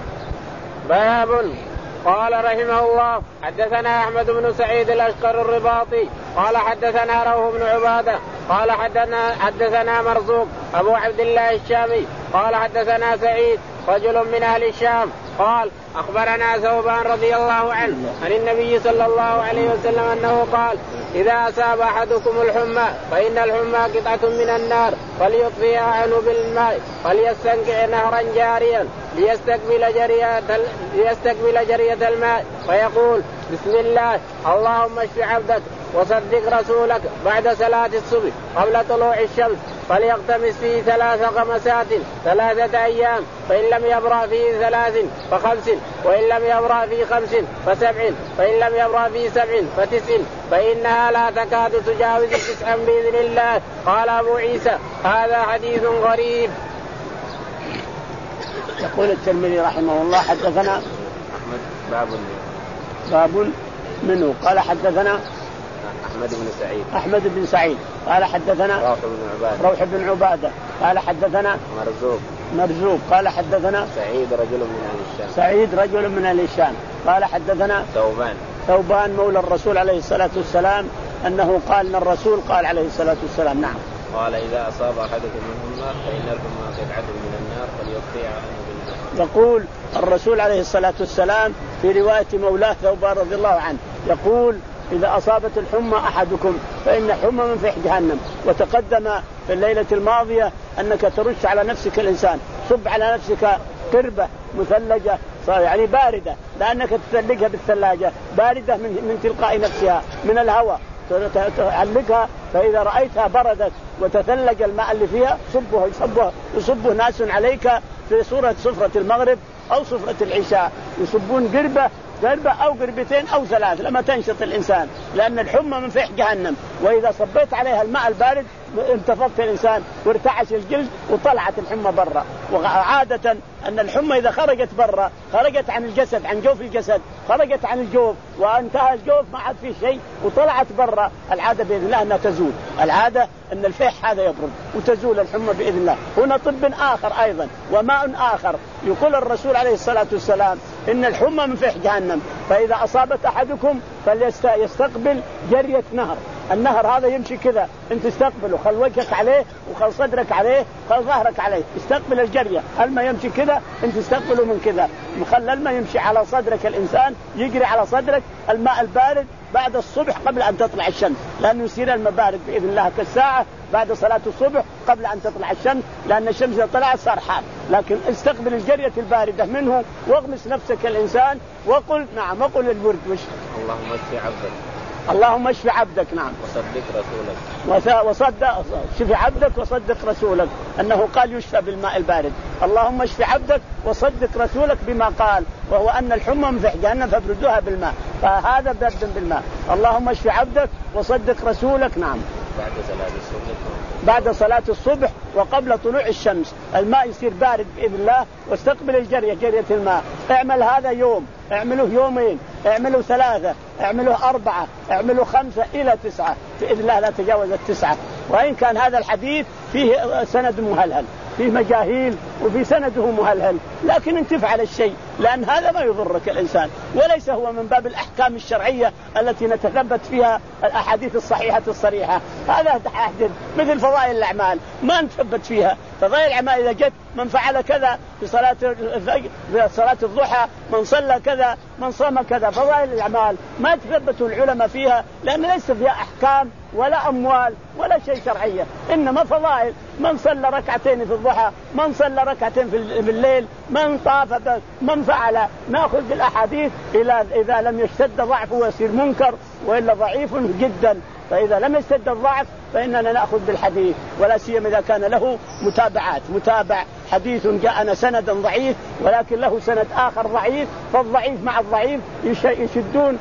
باب. قال رحمه الله حدثنا أحمد بن سعيد الأشقر الرباطي قال حدثنا روح بن عبادة قال حدثنا حدثنا مرزوق أبو عبد الله الشامي قال حدثنا سعيد رجل من أهل الشام قال أخبرنا ثوبان رضي الله عنه عن النبي صلى الله عليه وسلم أنه قال إذا أصاب أحدكم الحمى فإن الحمى قطعة من النار فليطفئها عنه بالماء فليستنقع نهرا جاريا ليستقبل جرية ليستقبل جرية الماء فيقول بسم الله اللهم اشف عبدك وصدق رسولك بعد صلاة الصبح قبل طلوع الشمس فليغتمس فيه ثلاث غمسات ثلاثة أيام فإن لم يبرأ فيه ثلاث فخمس وإن لم يبرأ فيه خمس فسبع فإن لم يبرأ فيه سبع فتسع فإنها لا تكاد تجاوز تسعا بإذن الله. قال أبو عيسى هذا حديث غريب. يقول الترمذي رحمه الله حدثنا أحمد باب باب منه قال حدثنا أحمد بن سعيد أحمد بن سعيد قال حدثنا روح بن عبادة روح بن عبادة قال حدثنا مرزوق مرزوق قال حدثنا سعيد رجل من أهل الشام سعيد رجل من أهل الشام قال حدثنا ثوبان ثوبان مولى الرسول عليه الصلاة والسلام أنه قال أن الرسول قال عليه الصلاة والسلام نعم قال إذا أصاب أحدكم الحمى فإن الحمى قطعة من النار فليطفئها عنه بالماء. يقول الرسول عليه الصلاة والسلام في رواية مولاه ثوبان رضي الله عنه يقول إذا أصابت الحمى أحدكم فإن حمى من فيح جهنم. وتقدم في الليلة الماضية أنك ترش على نفسك الإنسان صب على نفسك قربة مثلجة يعني باردة لأنك تثلجها بالثلاجة باردة من, من تلقاء نفسها من الهواء تعلقها فإذا رأيتها بردت وتثلج الماء اللي فيها صبه يصبه يصبه ناس عليك في صورة سفرة المغرب أو سفرة العشاء يصبون قربة قربة أو قربتين أو ثلاث لما تنشط الإنسان لأن الحمى من فيح جهنم وإذا صبيت عليها الماء البارد انتفضت الإنسان وارتعش الجلد وطلعت الحمى برا. وعادة أن الحمى إذا خرجت برا خرجت عن الجسد عن جوف الجسد خرجت عن الجوف وانتهى الجوف ما عاد فيه شيء وطلعت برا العادة بإذن الله أنها تزول. العادة أن الفيح هذا يبرد وتزول الحمى بإذن الله. هنا طب آخر أيضا وماء آخر يقول الرسول عليه الصلاة والسلام إن الحمى من فيح جهنم فإذا أصابت أحدكم فليستقبل جرية نهر. النهر هذا يمشي كذا انت استقبله خل وجهك عليه وخل صدرك عليه خل ظهرك عليه استقبل الجرية. الماء يمشي كذا انت استقبله من كذا خل الماء يمشي على صدرك الإنسان يجري على صدرك الماء البارد بعد الصبح قبل أن تطلع الشمس لأنه يصير الماء بارد بإذن الله كالساعة بعد صلاة الصبح قبل أن تطلع الشمس لأن الشمس إذا طلعت صار حار. لكن استقبل الجرية الباردة منه واغمس نفسك الإنسان وقل نعم وقل الورد وش اللهم اشف عبدك اللهم اشف عبدك. نعم. وصدق رسولك. وصدق شفي عبدك وصدق رسولك أنه قال يشفى بالماء البارد. اللهم اشف عبدك وصدق رسولك بما قال، وهو أن الحمى في جهنم فابردوها بالماء، فهذا برد بالماء. اللهم اشف عبدك وصدق رسولك. نعم. بعد صلاة الصبح. بعد صلاة الصبح وقبل طلوع الشمس الماء يصير بارد بإذن الله، واستقبل الجرية جرية الماء. اعمل هذا يوم، اعملوه يومين، اعملوا ثلاثة، اعملوا أربعة، اعملوا خمسة إلى تسعة بإذن الله، لا تجاوز التسعة. وإن كان هذا الحديث فيه سند مهلهل، فيه مجاهيل وفي سنده مهلهل، لكن ان تفعل الشيء لأن هذا ما يضرك الإنسان، وليس هو من باب الأحكام الشرعية التي نتثبت فيها الأحاديث الصحيحة الصريحة. هذا تحدث مثل فضائل الأعمال ما نتثبت فيها. فضائل الأعمال إذا جت من فعل كذا في صلاة في صلاة الضحى، من صلى كذا، من صام كذا، فضائل الأعمال ما تثبت العلماء فيها لأن ليس فيها أحكام ولا أموال ولا شيء شرعية، إنما فضائل. من صلى ركعتين في الضحى، من صلى ركعتين في الليل، من طاف، من فعل. نأخذ بالأحاديث إلى إذا لم يشتد ضعفه ويصير منكر، وإلا ضعيف جدا. فإذا لم يشتد الضعف فإننا نأخذ بالحديث، ولا سيما إذا كان له متابعات. متابع حديث جاءنا سندا ضعيف ولكن له سند آخر ضعيف، فالضعيف مع الضعيف يشدون،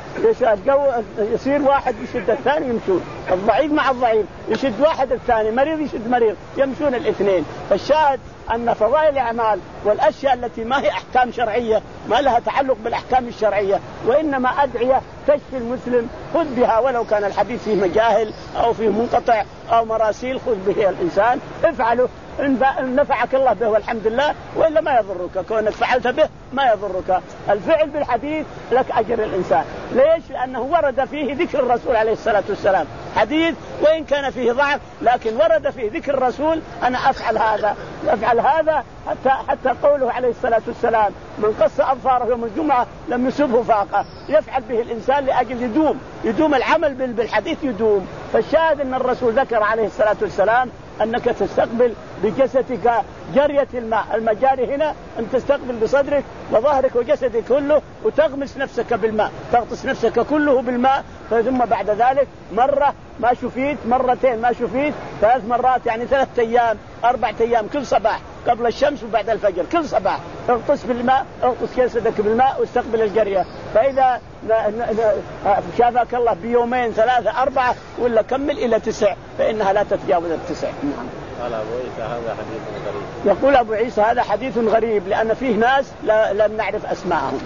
يصير واحد يشد الثاني يمشون. الضعيف مع الضعيف يشد واحد الثاني، مريض يشد مريض، يمشون الاثنين. فالشاهد أن فضائل الأعمال والأشياء التي ما هي أحكام شرعية ما لها تعلق بالأحكام الشرعية وإنما أدعية تشفي المسلم، خذ بها ولو كان الحديث فيه مجاهل أو فيه منقطع أو مراسيل، خذ به الإنسان افعله، إن نفعك الله به والحمد لله، وإلا ما يضرك. كونك فعلت به ما يضرك. الفعل بالحديث لك أجر الإنسان. ليش؟ لأنه ورد فيه ذكر الرسول عليه الصلاة والسلام، حديث وإن كان فيه ضعف لكن ورد فيه ذكر الرسول، أنا أفعل هذا أفعل هذا حتى حتى قوله عليه الصلاة والسلام من قص أظفاره يوم الجمعة لم يصبه فاقة. يفعل به الإنسان لأجل يدوم يدوم العمل بالحديث يدوم. فالشاهد أن الرسول ذكر عليه الصلاة والسلام أنك تستقبل بجسدك جرية الماء، المجاري هنا أن تستقبل بصدرك وظهرك وجسدك كله وتغمس نفسك بالماء، تغطس نفسك كله بالماء. ثم بعد ذلك مرة ما شفيت، مرتين ما شفيت، ثلاث مرات، يعني ثلاثة أيام أربعة أيام كل صباح قبل الشمس وبعد الفجر كل صباح اغطس بالماء، اغطس جسدك بالماء واستقبل الجرية. فإذا شافك الله بيومين ثلاثة أربعة ولا كمل إلى تسع فإنها لا تتجاوز التسع. نعم. قال أبو عيسى هذا حديث غريب. يقول أبو عيسى هذا حديث غريب لأن فيه ناس لم نعرف أسماءهم.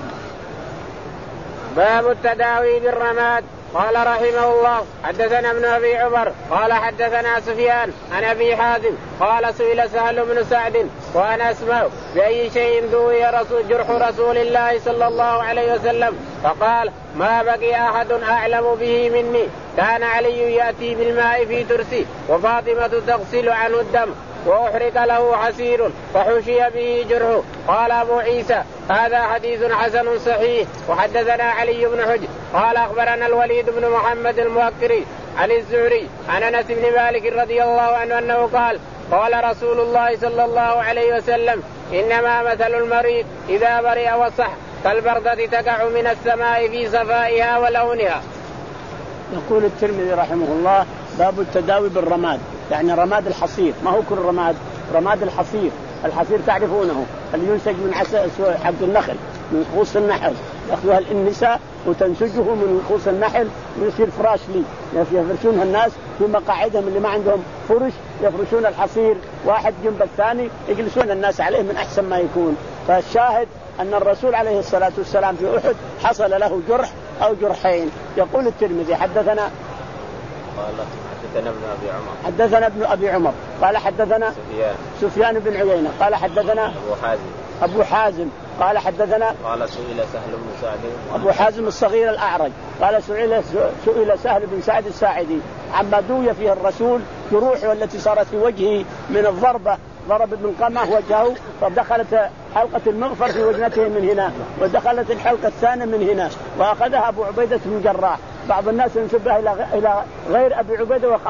باب التداوي بالرماد. قال رحمه الله حدثنا ابن أبي عمر قال حدثنا سفيان عن أبي حازم قال سئل سهل بن سعد وأنا أسمع بأي شيء دوي رسول جرح رسول الله صلى الله عليه وسلم، فقال ما بقي أحد أعلم به مني. كان علي يأتي بالماء في ترسي وفاطمة تغسل عنه الدم وأحرق له حسير فحشي به جرحه. قال أبو عيسى هذا حديث حسن صحيح. وحدثنا علي بن حجر قال أخبرنا الوليد بن محمد المؤكري عن الزهري عن أنس بن مالك رضي الله عنه أنه قال قال رسول الله صلى الله عليه وسلم إنما مثل المريض إذا برئ وصح كالبردة تقع من السماء في صفائها ولونها. يقول الترمذي رحمه الله باب التداوي بالرماد، يعني رماد الحصير، ما هو كل رماد، رماد الحصير. الحصير تعرفونه اللي ينسج من حب النخل من خوص النحل، يأخذها النساء وتنسجه من خوص النحل ويصير فراش لي يفرشونها الناس في مقاعدهم اللي ما عندهم فرش، يفرشون الحصير واحد جنب الثاني يجلسون الناس عليه من أحسن ما يكون. فالشاهد أن الرسول عليه الصلاة والسلام في أحد حصل له جرح أو جرحين. يقول الترمذي حدثنا قال حدثنا ابن أبي عمر حدثنا ابن أبي عمر قال حدثنا سفيان سفيان بن عيينة قال حدثنا أبو حازم أبو حازم قال حدثنا قال سئل سهل بن سعد أبو حازم الصغير الأعرج قال سئل سئل سهل بن سعد الساعدي عما دوي فيه الرسول جروحه التي صارت في وجهه من الضربة، ضرب ابن قمه وجهه فدخلت حلقة المغفر في وجنته من هنا ودخلت الحلقة الثانية من هنا وأخذها أبو عبيدة بن جراح. بعض الناس ينسبها إلى إلى غير أبي عبيدة وخطأ،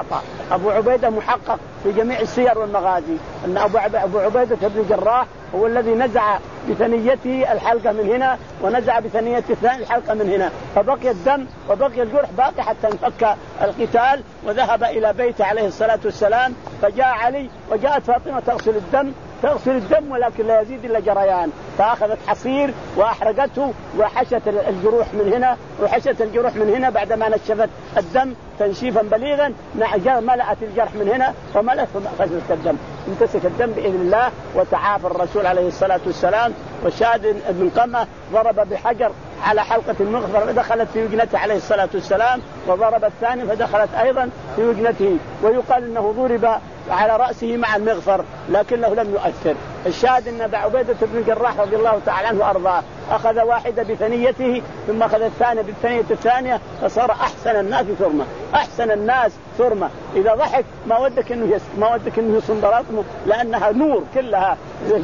أبو عبيدة محقق في جميع السير والمغازي أن أبو أبو عبيدة بن الجراح هو الذي نزع بثنيته الحلقة من هنا ونزع بثنية الثاني الحلقة من هنا، فبقي الدم وبقي الجرح باقي حتى انفك القتال، وذهب إلى بيته عليه الصلاة والسلام. فجاء علي وجاءت فاطمة تغسل الدم تغسل الدم ولكن لا يزيد إلا جريان، فأخذت حصير وأحرقته وحشت الجروح من هنا وحشت الجروح من هنا بعدما نشفت الدم تنشيفا بليغا، ملأت الجرح من هنا وملأت فخرجت الدم، امتسك الدم بإذن الله وتعافى الرسول عليه الصلاة والسلام. وشاد بن قمة ضرب بحجر على حلقة المغفر فدخلت في وجنته عليه الصلاة والسلام، وضرب الثاني فدخلت أيضا في وجنته، ويقال أنه ضرب على رأسه مع المغفر لكنه لم يؤثر. الشاهد أن أبا عبيدة بن الجراح رضي الله تعالى عنه وأرضاه أخذ واحدة بثنيته ثم أخذ الثانية بالثنية الثانية فصار أحسن الناس ثرمة أحسن الناس ثرمة. إذا ضحك ما ودك إنه ما ودك إنه يصنبرطمه لأنها نور كلها،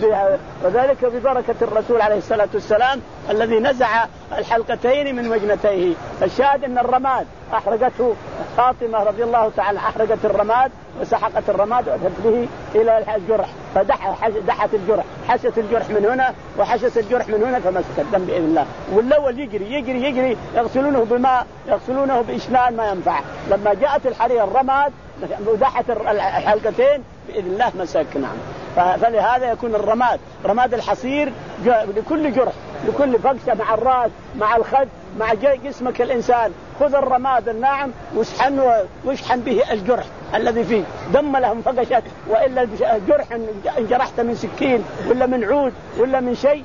وذلك ببركة الرسول عليه الصلاة والسلام الذي نزع الحلقتين من وجنتيه. الشاهد أن الرماد أحرقته فاطمة رضي الله تعالى أحرقت الرماد وسحقت الرماد وأتت به إلى الجرح فدحت الجرح حشت الجرح من هنا وحشت الجرح من هنا فمسك الدم بإذن الله. والأول يجري يجري يجري يغسلونه بماء يغسلونه بإشلال ما ينفع. لما جاءت الحرير الرماد ودحت الحلقتين بإذن الله مسك. نعم. فلهذا يكون الرماد رماد الحصير لكل جرح لكل فقشة مع الرأس مع الخد مع جسمك الإنسان. خذ الرماد الناعم واشحن واشحن به الجرح الذي فيه دم لهم فقشت، وإلا الجرح إن جرحت من سكين ولا من عود ولا من شيء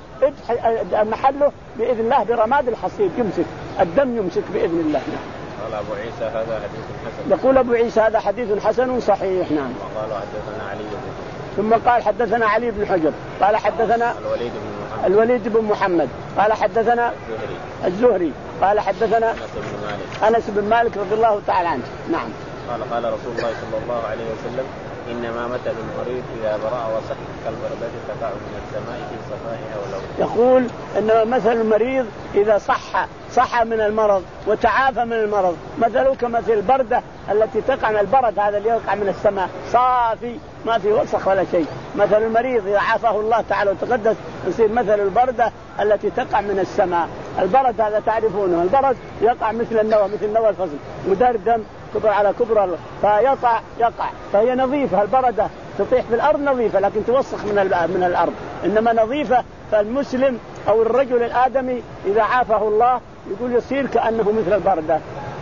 محله بإذن الله برماد الحصير يمسك الدم يمسك بإذن الله. قال أبو عيسى هذا حديث حسن. يقول أبو عيسى هذا حديث حسن صحيح. نعم. وقال حدثنا علي بن ثم قال حدثنا علي بن حجر قال حدثنا الوليد بن محمد الوليد بن محمد قال حدثنا الزهري الزهري قال حدثنا أنس بن مالك أنس بن مالك رضي الله تعالى عنه. نعم. قال قال رسول الله صلى الله عليه وسلم إنما مثل المريض إذا برأ وصح كالبردة تقع من السماء في صفائها ولو. يقول إنما مثل المريض إذا صح صح من المرض وتعافى من المرض مثله كمثل البردة التي تقع من البرد هذا اللي يقع من السماء صافي ما في وسخ ولا شيء. مثل المريض إذا عافاه الله تعالى وتقدس يصير مثل البردة التي تقع من السماء. البرد هذا تعرفونه البرد يقع مثل النوى مثل نوى الفصل مدار دم كبر على كبر فيقع يقع فهي نظيفة. البردة تطيح في الأرض نظيفة لكن توسخ من من الأرض إنما نظيفة. فالمسلم أو الرجل الآدمي إذا عافاه الله يقول يصير كأنه مثل البردة.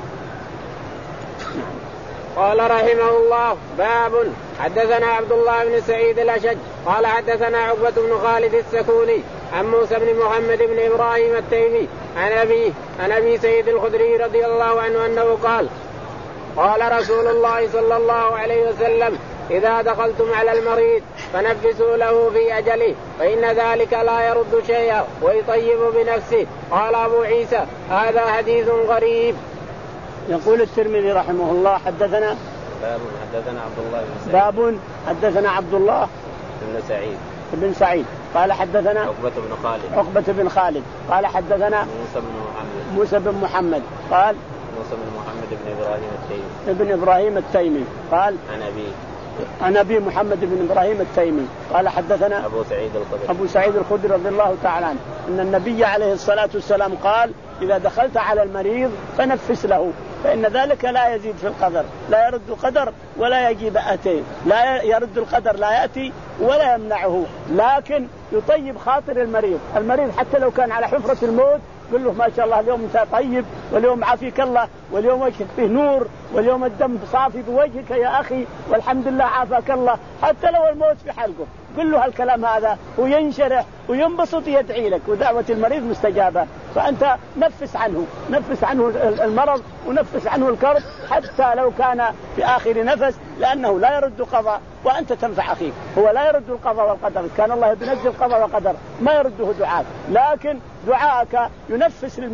قال رحمه الله باب حدثنا عبد الله بن سعيد الأشج قال حدثنا عقبة بن خالد السكوني عن موسى بن محمد بن إبراهيم التيمي عن أبيه عن أبي سعيد الخدري رضي الله عنه أنه قال قال رسول الله صلى الله عليه وسلم إذا دخلتم على المريض فنفسوا له في أجله فإن ذلك لا يرد شيئا ويطيب بنفسه. قال أبو عيسى هذا حديث غريب. يقول الترمذي رحمه الله حدثنا باب حدثنا عبد الله بن سعيد باب حدثنا عبد الله بن سعيد بن سعيد قال حدثنا عقبة بن خالد عقبة بن خالد قال حدثنا موسى بن محمد موسى بن محمد قال موسى بن محمد بن إبراهيم التيمي ابن إبراهيم التيمي قال عن أبي عن أبي محمد بن إبراهيم التيمي قال حدثنا أبو سعيد الخدري أبو سعيد الخدري رضي الله تعالى عنه أن النبي عليه الصلاة والسلام قال إذا دخلت على المريض فنفس له فإن ذلك لا يزيد في القدر لا يرد القدر ولا يجيب أتي لا يرد القدر لا يأتي ولا يمنعه لكن يطيب خاطر المريض. المريض حتى لو كان على حفرة الموت قل له ما شاء الله اليوم انت طيب واليوم عافيك الله واليوم وجهك فيه نور واليوم الدم صافي بوجهك يا أخي والحمد لله عافاك الله. حتى لو الموت في حلقه قل له هالكلام هذا وينشرح وينبسط يدعي لك ودعوة المريض مستجابة. فأنت نفس عنه نفس عنه المرض ونفس عنه الكرب حتى لو كان في آخر نفس لأنه لا يرد قضاء وأنت تنفع أخيك. هو لا يرد القضاء والقدر كان الله بنزل قضاء وقدر ما يرده دعاء لكن دعاءك ينفس للمريض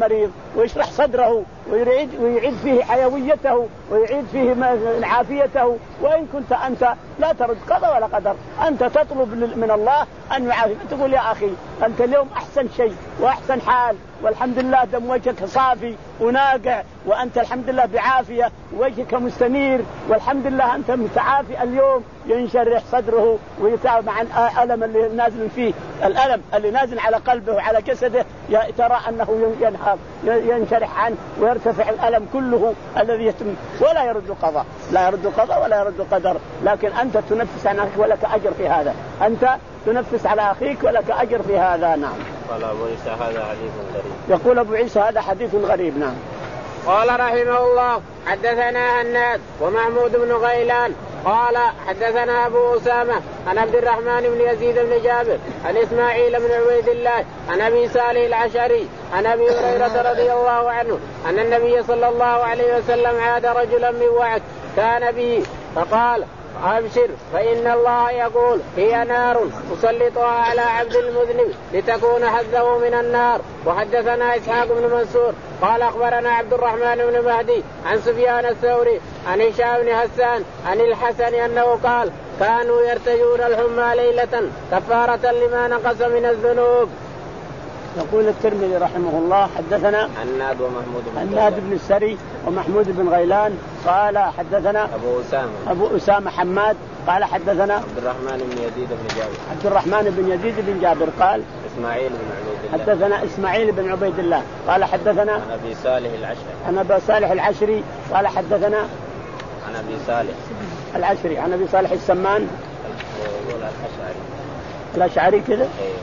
ويشرح صدره ويعيد, ويعيد فيه حيويته ويعيد فيه عافيته. وإن كنت أنت لا ترد قضاء ولا قدر، أنت تطلب من الله أن يعافيك، تقول يا أخي أنت اليوم أحسن شيء وأحسن حال، والحمد لله دم وجهك صافي وناقع، وأنت الحمد لله بعافية وجهك مستنير، والحمد لله أنت متعافي اليوم. ينشرح صدره ويتعب عن الألم اللي نازل فيه، الألم اللي نازل على قلبه وعلى جسده ترى أنه ينهار ينشرح عنه ويرتفع الألم كله الذي يتم، ولا يرد قضاء، لا يرد قضاء ولا يرد قدر. لكن أنت تنفس عن أخيك ولك أجر في هذا، أنت تنفس على أخيك ولك أجر في هذا. نعم. قال أبو عيسى هذا حديث غريب. يقول أبو عيسى هذا حديث غريب. نعم. قال رحمه الله حدثنا هناد ومحمود بن غيلان قال حدثنا أبو أسامة عن عبد الرحمن بن يزيد بن جابر عن إسماعيل بن عبيد الله عن أبي صالح العشعري عن أبي هريرة رضي الله عنه أن النبي صلى الله عليه وسلم عاد رجلا من وعد كان به فقال أبشر فإن الله يقول هي نار أسلطها على عبد المذنب لتكون حظه من النار. وحدثنا إسحاق بن منصور قال أخبرنا عبد الرحمن بن مهدي عن سفيان الثوري عن هشام بن حسان عن الحسن أنه قال كانوا يرتجون الحمى ليلة كفارة لما نقص من الذنوب. يقول الترمذي رحمه الله حدثنا هناد ومحمود بن هناد بن السري ومحمود بن غيلان قال حدثنا أبو أسامة أبو أسامة حماد قال حدثنا عبد الرحمن بن يزيد بن جابر عبد الرحمن بن يزيد بن جابر قال إسماعيل بن عبيد الله حدثنا إسماعيل بن عبيد الله قال حدثنا عن أبي صالح العشري عن أبي صالح العشري قال حدثنا عن أبي صالح العشري عن أبي صالح السمان الأشعري الأشعري كذا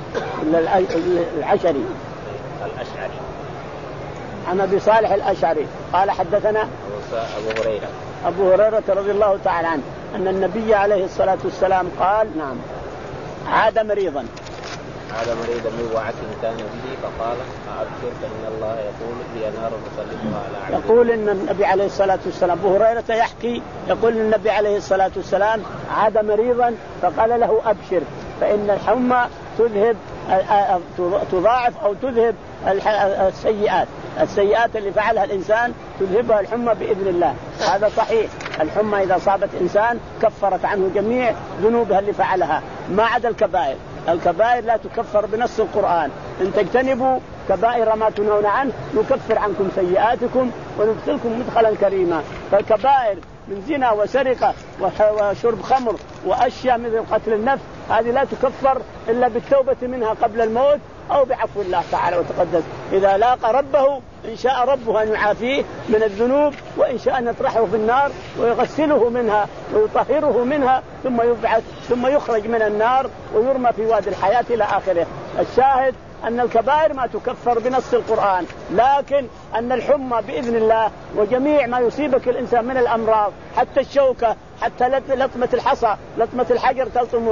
العشري الأشعري عن أبي صالح الأشعري قال حدثنا أبو هريرة أبو هريرة رضي الله تعالى عنه أن النبي عليه الصلاة والسلام قال نعم عاد مريضا عاد مريضا من وعك كان به فقال أبشر فإن الله يقول هي نار مسلطها على عبده. يقول إن النبي عليه الصلاة والسلام أبو هريرة يحكي يقول إن النبي عليه الصلاة والسلام عاد مريضا فقال له أبشر فإن الحمى تذهب تضاعف أو تذهب السيئات السيئات اللي فعلها الإنسان تذهبها الحمى بإذن الله. هذا صحيح، الحمى إذا صابت إنسان كفرت عنه جميع ذنوبها اللي فعلها ما عدا الكبائر. الكبائر لا تكفر بنص القرآن، إن تجتنبوا كبائر ما تنهون عنه نكفر عنكم سيئاتكم وندخلكم مدخلا كريما. فالكبائر من زنا وسرقة وشرب خمر وأشياء مثل قتل النفس هذه لا تكفر إلا بالتوبة منها قبل الموت أو بعفو الله تعالى وتقدس. إذا لاقى ربه إن شاء ربه أن يعافيه من الذنوب وإن شاء أن يطرحه في النار ويغسله منها ويطهره منها ثم يبعث ثم يخرج من النار ويرمى في وادي الحياة إلى آخره. الشاهد أن الكبائر ما تكفر بنص القرآن، لكن أن الحمى بإذن الله وجميع ما يصيبك الإنسان من الأمراض حتى الشوكة حتى لطمة الحصى لطمة الحجر تلطم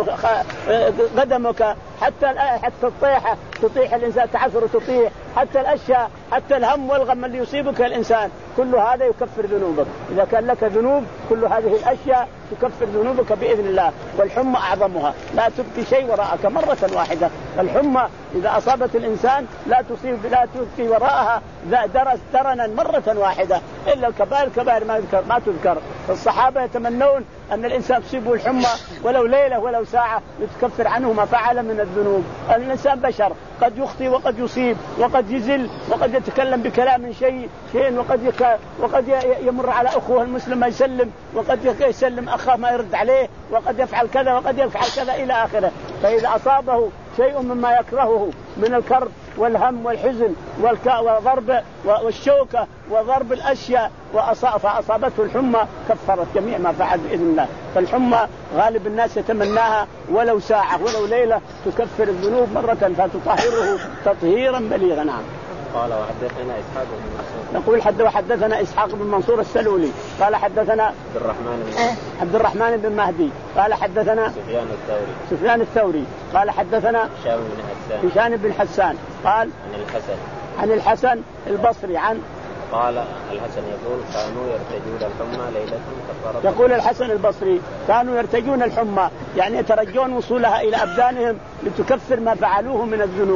قدمك حتى حتى الطيحة تطيح الإنسان تعثر تطيح حتى الأشياء حتى الهم والغم اللي يصيبك الإنسان كل هذا يكفر ذنوبك. إذا كان لك ذنوب كل هذه الأشياء تكفر ذنوبك بإذن الله. والحمى أعظمها لا تبقي شيء وراءك مرة واحدة. الحمى إذا أصابت الإنسان لا تصيب لا تبقي وراءها درس درنا مرة واحدة. إلا الكبائر كبائر ما يذكر ما تذكر. الصحابة يتمنون أن الإنسان تصيبه الحمى ولو ليلة ولو ساعة يتكفر عنه ما فعل من الذنوب. الإنسان بشر قد يخطئ وقد يصيب وقد يزل وقد يتكلم بكلام شيء شيء وقد يك وقد يمر على أخوه المسلم ما يسلم وقد يسلم أخاه ما يرد عليه وقد يفعل كذا وقد يفعل كذا إلى آخره. فإذا أصابه شيء مما يكرهه من الكرب والهم والحزن والضرب والشوكة وضرب الأشياء فأصابته الحمى كفرت جميع ما فعل بإذن الله. فالحمى غالب الناس يتمناها ولو ساعة ولو ليلة تكفر الذنوب مرة فتطهره تطهيرا بليغا. نعم. قال وحدثنا إسحاق بن منصور نقول حد وحدثنا إسحاق بن منصور السلولي قال حدثنا عبد الرحمن بن عبد الرحمن بن مهدي قال حدثنا سفيان الثوري سفيان الثوري قال حدثنا هشام بن حسان هشام بن حسان قال عن الحسن عن الحسن البصري عن قال الحسن يقول كانوا يرتجون الحمى ليلة كفارة. يقول الحسن البصري كانوا يرتجون الحمى يعني يترجون وصولها إلى أبدانهم لتكفر ما فعلوه من الذنوب.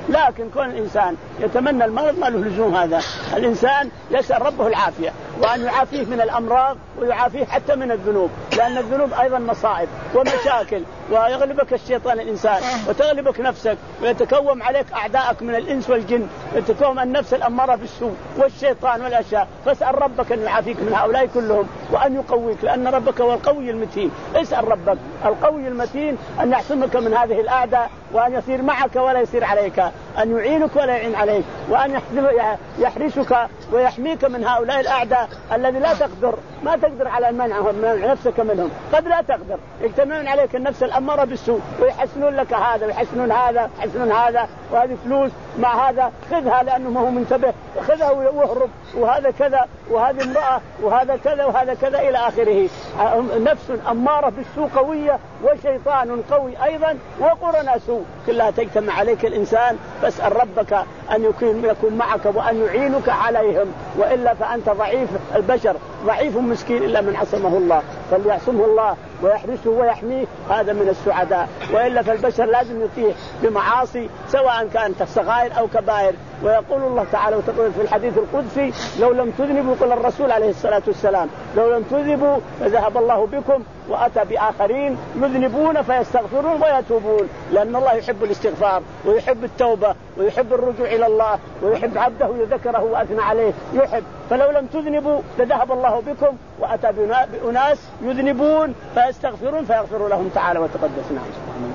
لكن كون الإنسان يتمنى المرض ما له لزوم. هذا الإنسان يسأل ربه العافية وأن يعافيه من الأمراض ويعافيه حتى من الذنوب، لأن الذنوب أيضا مصائب ومشاكل، ويغلبك الشيطان الإنسان وتغلبك نفسك ويتكوم عليك أعداءك من الإنس والجن، يتكوم النفس الأمارة بالسوء والشيطان والأشياء. فاسأل ربك أن يعافيك من هؤلاء كلهم وأن يقويك، لأن ربك هو القوي المتين. اسأل ربك القوي المتين أن يعصمك من هذه الأعداء، وأن يسير معك ولا يسير عليك، أن يعينك ولا يعين عليك، وأن يحرسك ويحميك من هؤلاء الأعداء الذي لا تقدر ما تقدر على منعهم من نفسك منهم. قد لا تقدر يجتمعون عليك النفس الأمارة بالسوء ويحسنون لك هذا ويحسنون هذا ويحسنون هذا، وهذه فلوس مع هذا خذها لأنه ما هو منتبه، خذها واهرب، وهذا كذا وهذه امرأة وهذا كذا وهذا كذا إلى آخره. نفس أمارة بالسوء قوية وشيطان قوي أيضا وقرنا سوء، كلها تجتمع عليك الإنسان. فاسأل ربك أن يكون يكون معك وأن يعينك عليهم، وإلا فأنت ضعيف. البشر ضعيف مسكين إلا من عصمه الله، فليعصمه الله ويحرسه ويحميه، هذا من السعداء. وإلا فالبشر لازم يطيح بمعاصي سواء كانت صغائر أو كبائر. ويقول الله تعالى وتقول في الحديث القدسي: لو لم تذنبوا، قال الرسول عليه الصلاة والسلام: لو لم تذنبوا فذهب الله بكم وأتى بآخرين يذنبون فيستغفرون ويتوبون، لأن الله يحب الاستغفار ويحب التوبة ويحب الرجوع إلى الله ويحب عبده يذكره وأثنى عليه يحب. فلو لم تذنبوا لذهب الله بكم وأتى بأناس يذنبون فيستغفرون فيغفر لهم تعالى وتقدس. نعم.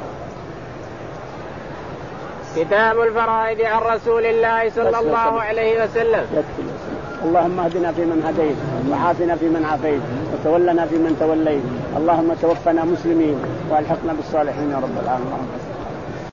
كتاب الفرائض عن رسول الله صلى الله عليه وسلم. اللهم اهدنا فيمن هديت وعافنا فيمن عافيت وتولنا فيمن توليت، اللهم توفنا مسلمين والحقنا بالصالحين يا رب العالمين.